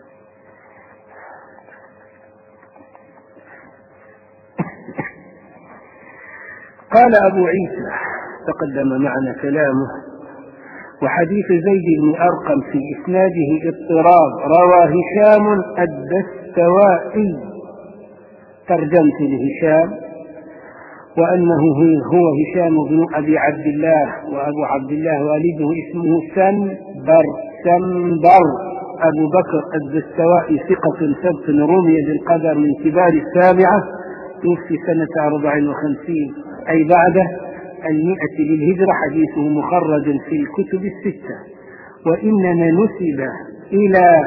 Speaker 1: قال أبو عيسى تقدم معنا كلامه: وحديث زيد بن أرقم في إسناده اضطراب، روى هشام الدستوائي. ترجمت لهشام وأنه هو هشام بن أبي عبد الله، وأبو عبد الله والده اسمه سنبر سنبر أبو بكر الدستوائي، ثقة ثبت رمي بالقدر من كبار السابعة، توفي سنة أربع وخمسين أي بعد المئة للهجرة. حديثه مخرج في الكتب الستة، وإنما نسب إلى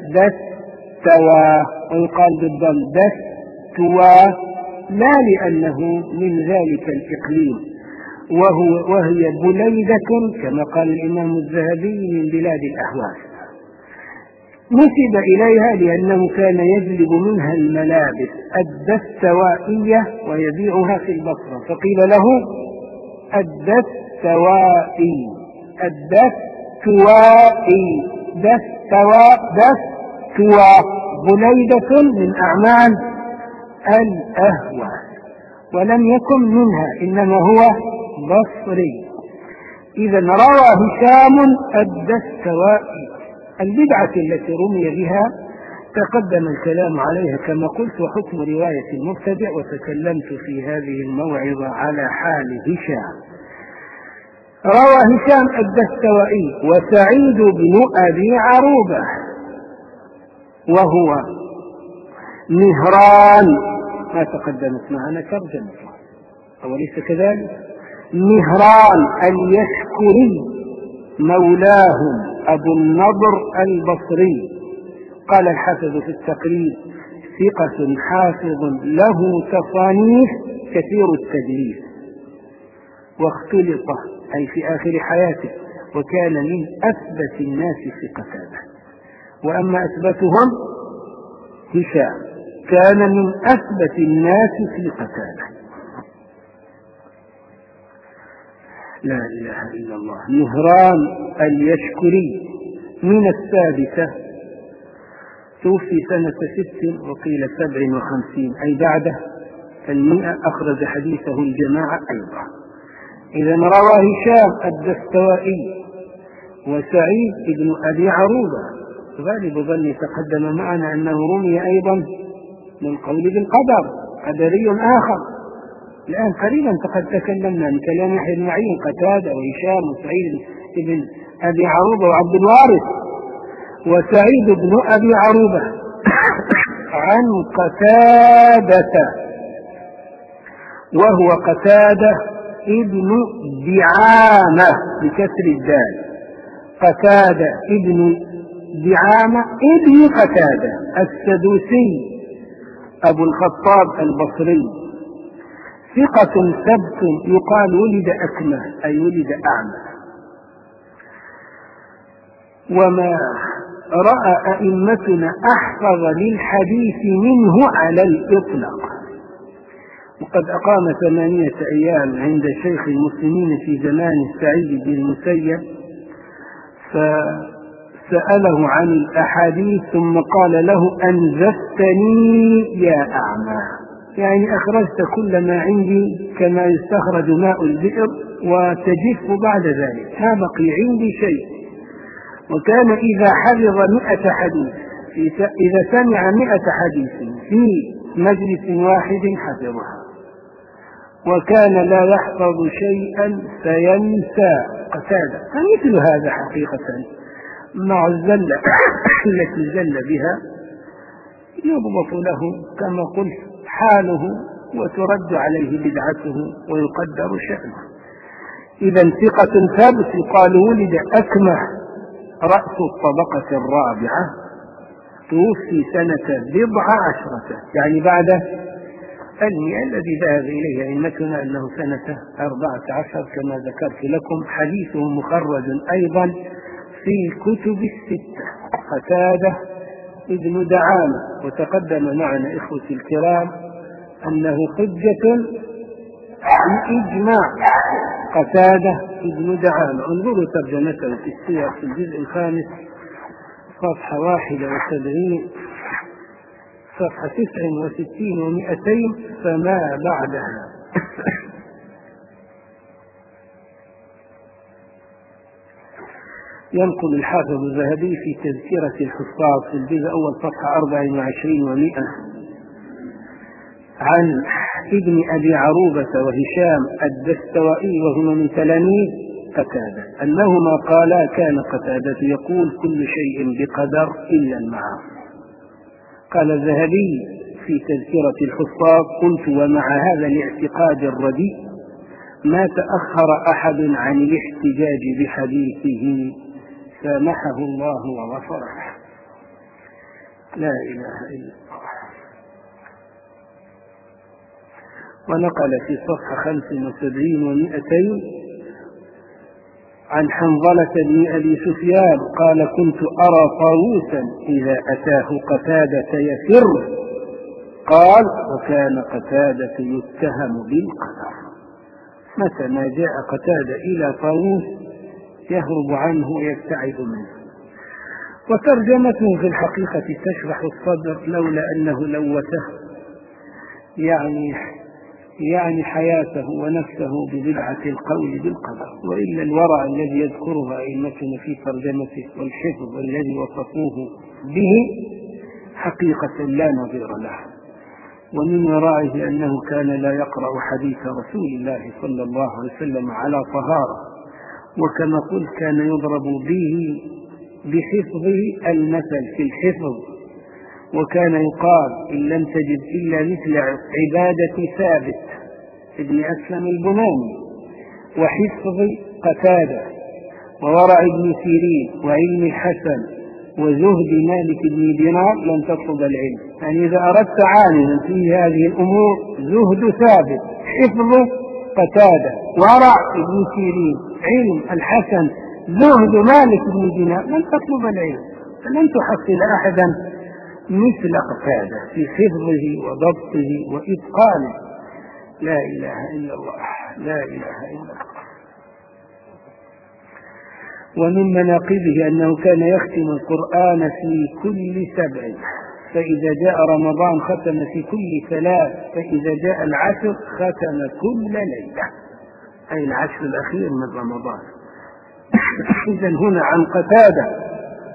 Speaker 1: دستوى ويقال بالضم دستوى، لا لأنه من ذلك الإقليم، وهو وهي بليدة كما قال الإمام الذهبي من بلاد الأهواز. نسب إليها لأنه كان يجلب منها الملابس الدستوائية ويبيعها في البصرة، فقيل له الدستوائي الدستوائي دستوى دستوى بليدة من أعمال الأهواز، ولم يكن منها، إنما هو بصري. إذا روى هشام الدستوائي. البدعة التي رمي بها تقدم الكلام عليها كما قلت، وحكم رواية المبتدع، وتكلمت في هذه الموعظة على حال هشام. روى هشام الدستوائي وسعيد بن أبي عروبة، وهو مهران، ما تقدمت معنا ترجمته أوليس كذلك؟ مهران اليشكري مولاهم أبو النضر البصري. قال الحافظ في التقريب: ثقة حافظ له تصانيف كثير التدليس، واختلط أي في آخر حياته، وكان من أثبت الناس في قتادة. وأما أثبتهم هشام، كان من أثبت الناس في قتادة. لا إله إلا الله. مهران اليشكري من السادسة، توفي سنة ست وقيل سبع وخمسين أي بعد المئة، أخرج حديثه الجماعة أيضا. إذا روى هشام الدستوائي وسعيد بن أبي عروبة. غالب ظني تقدم معنا أنه رمي أيضا من قول بالقدر، قدري آخر. الآن قريبا قد تكلمنا عن كلام يحيى بن معين قتادة وهشام وسعيد بن أبي عروبة وعبد الوارث. وسعيد بن أبي عروبة عن قتادة، وهو قتادة ابن دعامة بكسر الدال، قتادة ابن دعامة ابن قتادة السدوسي أبو الخطاب البصري، ثقة ثبت يقال ولد أكمه أي ولد أعمى. وما رأى أئمتنا أحفظ للحديث منه على الإطلاق. وقد أقام ثمانية أيام عند شيخ المسلمين في زمان سعيد بن المسيب، فسأله عن الأحاديث ثم قال له: أنزفتني يا أعمى، يعني أخرجت كل ما عندي كما يستخرج ماء البئر وتجف بعد ذلك، ما بقي عندي شيء. وكان إذا حفظ مئة حديث، إذا سمع مئة حديث في مجلس واحد حفظها، وكان لا يحفظ شيئا فينسى. قتادة فمثل هذا حقيقة مع الزلة التي زل بها يضبط له كما قلت حاله وترد عليه بدعته ويقدر شأنه. إذا ثقة ثابت يقال ولد أكمه رأس الطبقة الرابعة توفي سنة بضع عشرة، يعني بعد المئة الذي ذهب إليه أئمتنا أنه سنة أربعة عشر كما ذكرت لكم. حديثه مخرج أيضا في الكتب الستة، قتادة ابن دعامة، وتقدم معنا إخوتي الكرام أنه حجة بإجماع قتادة ابن دعامة. انظروا ترجمته في السير في الجزء الخامس صفحة واحدة وسبعين، صفحة تسع وستين ومئتين فما بعدها. ينقل الحافظ الذهبي في تذكرة الحفاظ في الجزء الأول صفحة أربع وعشرين ومئة عن ابن أبي عروبة وهشام الدستوائي وهما من تلاميذ قتادة أنهما قالا كان قتادة يقول كل شيء بقدر إلا المعاصي. قال الذهبي في تذكرة الحفاظ قلت ومع هذا الاعتقاد الرديء ما تأخر أحد عن الاحتجاج بحديثه سامحه الله وغفر له. لا إله إلا الله. ونقل في صفحة خمس وسبعين ومئتين عن حنظلة بن أبي سفيان قال كنت أرى طاووسا إذا أتاه قتادة يفر، قال وكان قتادة يتهم بالقدر. متى ما جاء قتادة إلى طاووس يهرب عنه ويبتعد منه. وترجمته في الحقيقة تشرح الصدر لولا أنه لوته يعني يعني حياته ونفسه ببدعة القول بالقدر، وإلا الورع الذي يذكرها أئمتنا في ترجمته والحفظ الذي وصفوه به حقيقة لا نظير له. ومن ورائه أنه كان لا يقرأ حديث رسول الله صلى الله عليه وسلم على طهارة، وكما قلت كان يضرب به بحفظه المثل في الحفظ، وكان يقال إن لم تجد إلا مثل عبادة ثابت ابن أسلم البناني وحفظ قتادة وورع ابن سيرين وعلم الحسن وزهد مالك بن دينار لن تطلب العلم. يعني إذا أردت عالما في هذه الأمور زهد ثابت، حفظ قتادة، ورع ابن سيرين، علم الحسن، زهد مالك بن دينار لن تطلب العلم، فلن تحصل أحدا مثل قتادة في حفظه وضبطه وإتقانه. لا إله إلا الله، لا إله إلا الله. ومن مناقبه أنه كان يختم القرآن في كل سبع، فإذا جاء رمضان ختم في كل ثلاث، فإذا جاء العشر ختم كل ليلة، أي العشر الأخير من رمضان. إذا هنا عن قتادة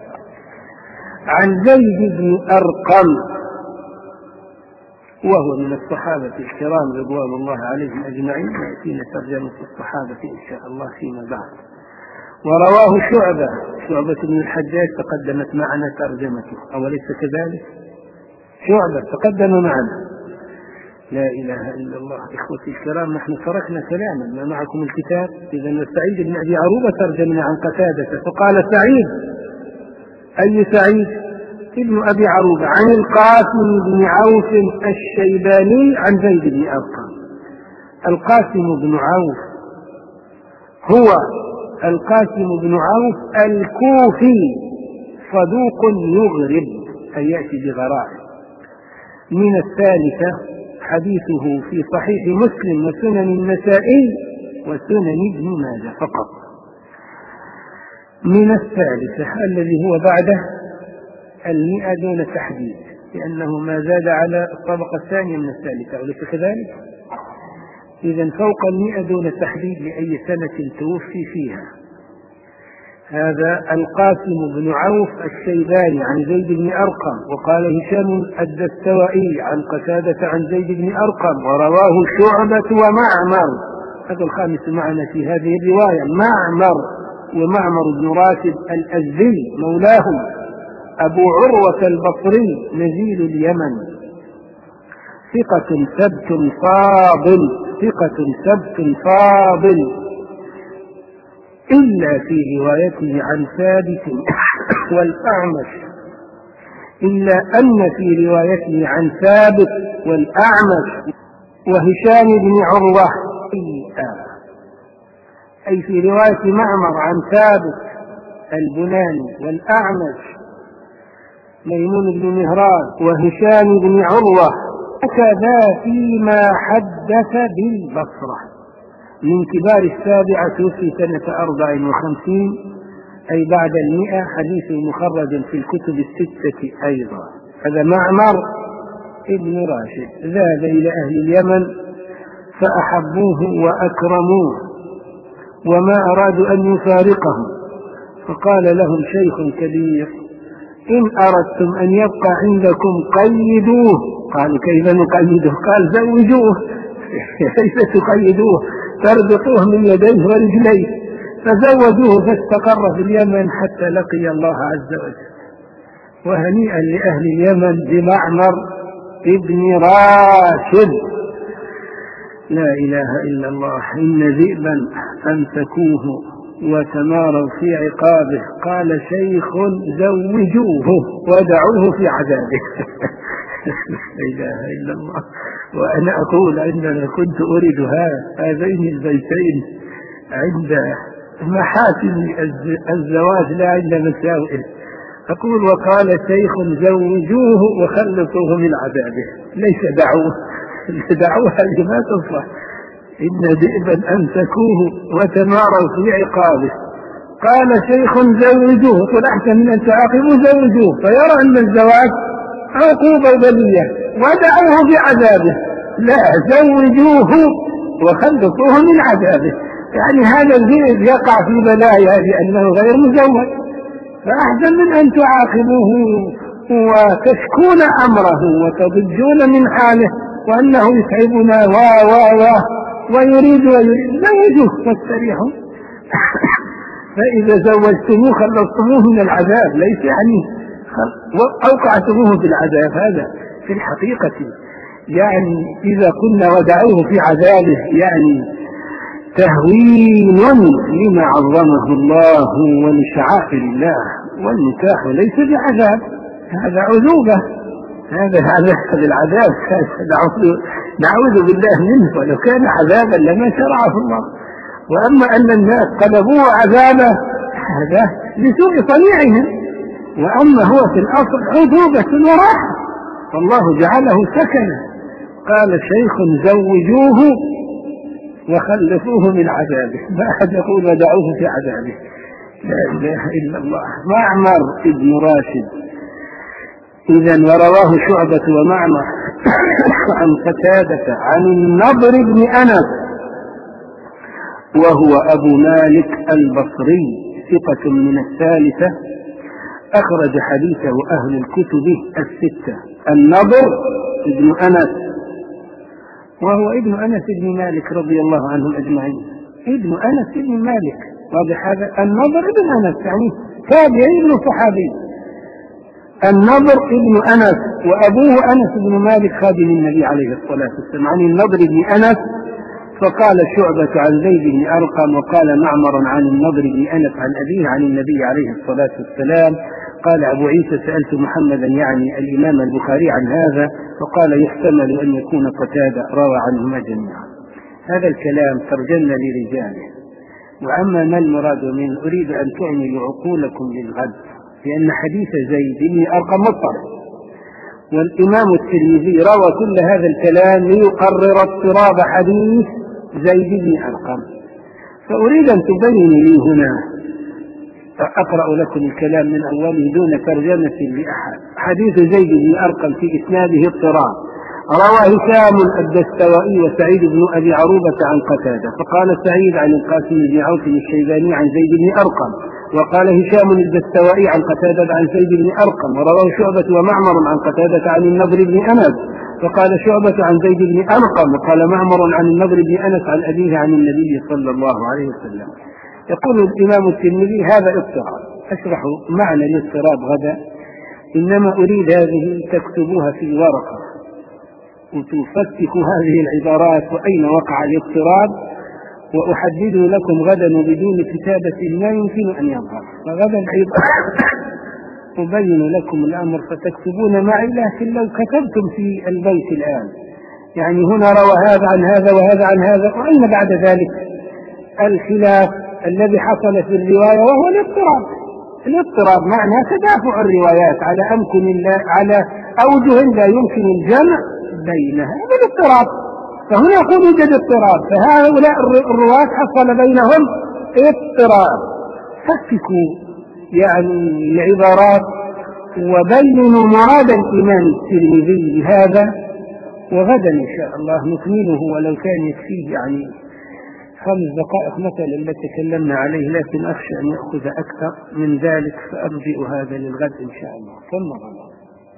Speaker 1: عن زيد بن أرقم وهو من الصحابة الكرام رضوان الله عليهم أجمعين، يأتينا ترجمة الصحابة إن شاء الله فيما بعد. ورواه شعبة شعبة بن الحجاج تقدمت معنا ترجمته، أوليس كذلك؟ شعبة تقدم معنا. لا إله إلا الله. إخوتي الكرام نحن تركنا كلاما ما معكم الكتاب. إذا سعيد بن أبي عروبة ترجمنا عن قتادة فقال سعيد، أي سعيد؟ ابن أبي عروبة عن القاسم بن عوف الشيباني عن زيد بن أرقم. القاسم بن عوف هو القاسم بن عوف الكوفي صدوق يغرب أي يأتي بغرائب. من الثالثة حديثه في صحيح مسلم وسنن النسائي وسنن ابن ماجه فقط. من الثالثة الذي هو بعده المئة دون تحديد، لأنه ما زاد على الطبقة الثانية من الثالثة، وليس كذلك؟ إذن فوق المئة دون تحديد لأي سنة توفي فيها. هذا القاسم بن عوف الشيباني عن زيد بن أرقم. وقال هشام الدستوائي عن قتادة عن زيد بن أرقم، ورواه شعبة ومعمر. هذا الخامس معنا في هذه الرواية، معمر، ومعمر بن راشد الأزدي مولاهم أبو عروة البصري نزيل اليمن، ثقة ثبت فاضل، ثقة ثبت فاضل، إلا في روايته عن ثابت والأعمش، إلا أن في روايته عن ثابت والأعمش وهشام بن عروة، أي في رواية معمر عن ثابت البناني والأعمش ميمون بن مهران وهشام بن عروة، وكذا فيما حدث بالبصرة من كبار السابعة توفي سنة أربع وخمسين أي بعد المئة، حديث مخرج في الكتب الستة أيضا. هذا معمر ابن راشد ذهب إلى أهل اليمن فأحبوه وأكرموه وما أرادوا أن يفارقهم، فقال لهم شيخ كبير: إن أردتم أن يبقى عندكم قيدوه. قالوا: كيف نقيده؟ قال: زوجوه. كيف تقيدوه؟ تربطوه من يديه ورجليه. فزوجوه فاستقر في اليمن حتى لقي الله عز وجل. وهنيئا لأهل اليمن بمعمر ابن راشد. لا إله إلا الله. إن ذئبا أمسكوه وتماروا في عقابه، قال شيخ: زوجوه ودعوه في عذابه. لا إله إلا الله. وأنا أقول عندما كنت أريد هذين البيتين عند محاسن الزواج لا عند مساوئه، أقول: وقال شيخ زوجوه وخلصوه من عذابه، ليس دعوه. دعوها لما تصلح. إن ذئبا أمسكوه وتماروا في عقابه، قال شيخ زوجوه، قل أحسن من أن تعاقبوا زوجوه، فيرى أن الزواج عقوبة بلية ودعوه بعذابه، لا زوجوه وخلصوه من عذابه. يعني هذا الذئب يقع في بلايا لأنه غير مزوج، فأحسن من أن تعاقبوه وتشكون أمره وتضجون من حاله وأنه يتعبنا و و و ويريد ويريد، زوجوه واستريحوا. فإذا زوجتموه خلصتموه من العذاب، ليس يعني أوقعتموه في العذاب. هذا في الحقيقة يعني إذا كنا ودعوه في عذابه يعني تهوين لما عظمه الله ولشعائر الله، والنكاح ليس بعذاب، هذا عذوبة، هذا هذا العذاب نعوذ بالله منه، ولو كان عذابا لما شرعه الله. وأما أن الناس قلبوه عذابا هذا لسوء صنيعهم، وأما هو في الأصل عذوبة وراحة، فالله جعله سكنا. قال شيخ زوجوه وخلفوه من عذابه، ما أحد يقول ودعوه في عذابه. لا إله إلا الله. معمر ابن راشد إذا ورواه شعبة ومعمر عن قتادة عن النضر بن أنس وهو أبو مالك البصري ثقة من الثالثة، أخرج حديثه أهل الكتب الستة. النضر بن أنس وهو ابن أنس بن مالك رضي الله عنهم أجمعين، ابن أنس بن مالك. واضح هذا؟ النضر بن أنس يعني تابعي ابن صحابي. النضر ابن أنس وأبوه أنس بن مالك خادم النبي عليه الصلاة والسلام. عن النضر بن أنس فقال شعبة عن زيد بن أرقم، وقال معمر عن النضر بن أنس عن أبيه عن النبي عليه الصلاة والسلام. قال أبو عيسى: سألت محمدا يعني الإمام البخاري عن هذا، فقال: يحتمل أن يكون قتادة روى عنهما جميعا. هذا الكلام ترجمنا لرجاله. وأما ما المراد منه أريد أن تعملوا عقولكم للغد، لأن حديث زيد بن أرقم مضطرب، والإمام الترمذي روى كل هذا الكلام ليقرر اضطراب حديث زيد بن أرقم، فأريد أن تبين لي هنا. أقرأ لكم الكلام من أوله دون ترجمة لأحد. حديث زيد بن أرقم في إسناده اضطراب. روى هشام الدستوائي وسعيد بن أبي عروبة عن قتادة، فقال سعيد عن القاسم بن عوف الشيباني عن زيد بن أرقم، وقال هشام الدستوائي عن قتادة عن زيد بن أرقم، ورواه شعبة ومعمر عن قتادة عن النضر بن أنس، فقال شعبة عن زيد بن أرقم، وقال معمر عن النضر بن أنس عن أبيه عن النبي صلى الله عليه وسلم. يقول الإمام الترمذي: هذا اضطراب. أشرح معنى الاضطراب غدا، إنما أريد هذه تكتبوها في ورقة وتفككوا هذه العبارات وأين وقع الاضطراب، وأحدد لكم غدا وبدون كتابة ما يمكن أن يظهر، فغدا أيضا أبين لكم الأمر فتكتبون معي. لكن لو كتبتم في البيت الآن يعني هنا روى هذا عن هذا وهذا عن هذا، وأين بعد ذلك الخلاف الذي حصل في الرواية وهو الاضطراب؟ الاضطراب معناه تدافع الروايات على أمكن على أوجه لا يمكن الجمع بينها، هذا الاضطراب. فهنا يقول يوجد اضطراب، فهؤلاء الرواة حصل بينهم اضطراب. فككوا يعني العبارات وبينوا مراد الإمام الترمذي بهذا، وغدا إن شاء الله نكمله، ولو كان يكفيه يعني خمس دقائق مثلا التي تكلمنا عليه، لكن أخشى أن يأخذ أكثر من ذلك، فأرجئ هذا للغد إن شاء الله. كم مرة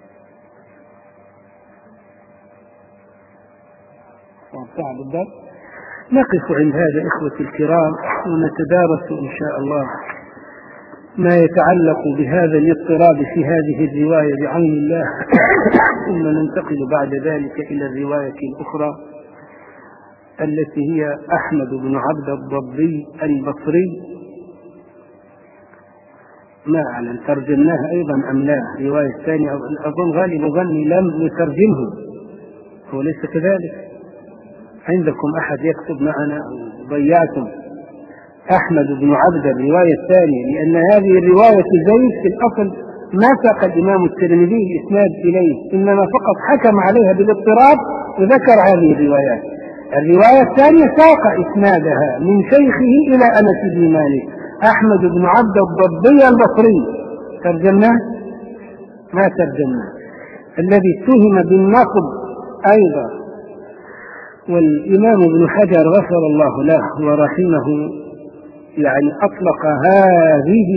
Speaker 1: ساعة بالضبط. نقف عند هذا إخوتي الكرام، ونتدارس إن شاء الله ما يتعلق بهذا الاضطراب في هذه الرواية بعون الله. ثم ننتقل بعد ذلك إلى الرواية الأخرى التي هي أحمد بن عبد الضبي البصري. ما أعلم ترجمناها أيضا أم لا؟ رواية ثانية أظن غالب ظني لم نترجمه، هو ليس كذلك؟ عندكم أحد يكتب معنا؟ ضيعتم أحمد بن عبد الرواية الثانية، لأن هذه الرواية زيد في الأصل ما ساق الإمام الترمذي الإسناد إليه، إنما فقط حكم عليها بالاضطراب وذكر هذه الروايات. الرواية الثانية ساق إسنادها من شيخه إلى أنس بن مالك، أحمد بن عبد الضبي البصري. ترجمناه؟ ما ترجمناه. الذي اتهم بالنصب أيضا. والإمام ابن حجر غفر الله له ورحمه يعني أطلق هذه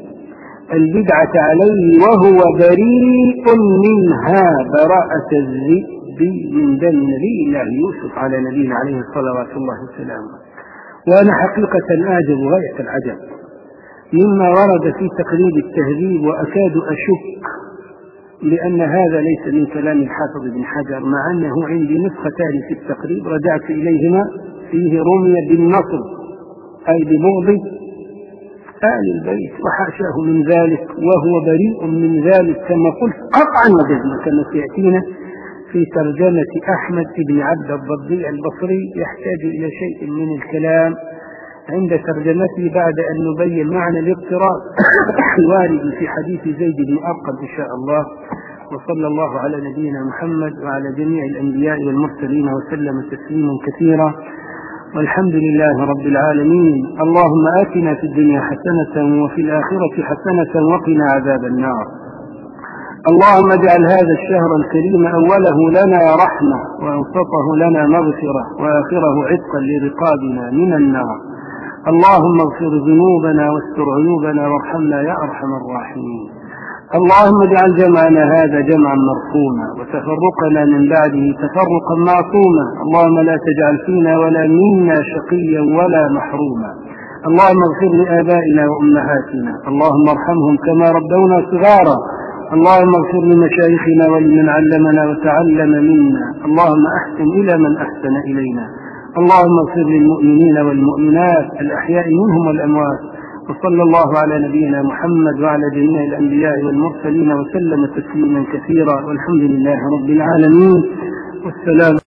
Speaker 1: البدعة عليه وهو بريء منها براءة الذئب من دم نبي الله يوسف على نبينا عليه صلوات الله وسلامه. وأنا حقيقة أعجب غاية العجب مما ورد في تقريب التهذيب، وأكاد أشك لأن هذا ليس من كلام الحافظ ابن حجر، مع أنه عندي نسختان في التقريب رجعت إليهما فيه رمي بالنصب أي ببغض آل البيت وحاشاه من ذلك، وهو بريء من ذلك كما قلت قطعا وجزما كما سيأتينا في ترجمة أحمد بن عبد الضبي البصري. يحتاج إلى شيء من الكلام عند ترجمته بعد أن نبين معنى الاضطراب الوارد في حديث زيد بن أرقم إن شاء الله. وصلى الله على نبينا محمد وعلى جميع الأنبياء والمرسلين وسلم تسليما كثيرا، والحمد لله رب العالمين. اللهم آتنا في الدنيا حسنة وفي الآخرة حسنة وقنا عذاب النار. اللهم اجعل هذا الشهر الكريم أوله لنا رحمة وأوسطه لنا مغفرة وآخره عتقا لرقابنا من النار. اللهم اغفر ذنوبنا واستر عيوبنا وارحمنا يا أرحم الراحمين. اللهم اجعل جمعنا هذا جمعا مرحوما وتفرقنا من بعده تفرقا معصوما. اللهم لا تجعل فينا ولا منا شقيا ولا محروما. اللهم اغفر لآبائنا وأمهاتنا، اللهم ارحمهم كما ربونا صغارا. اللهم اغفر لمشايخنا ولمن علمنا وتعلم منا. اللهم أحسن إلى من أحسن إلينا. اللهم اغفر للمؤمنين والمؤمنات الأحياء منهم والأموات. وصلى الله على نبينا محمد وعلى جميع الأنبياء والمرسلين وسلم تسليما كثيرا، والحمد لله رب العالمين. والسلام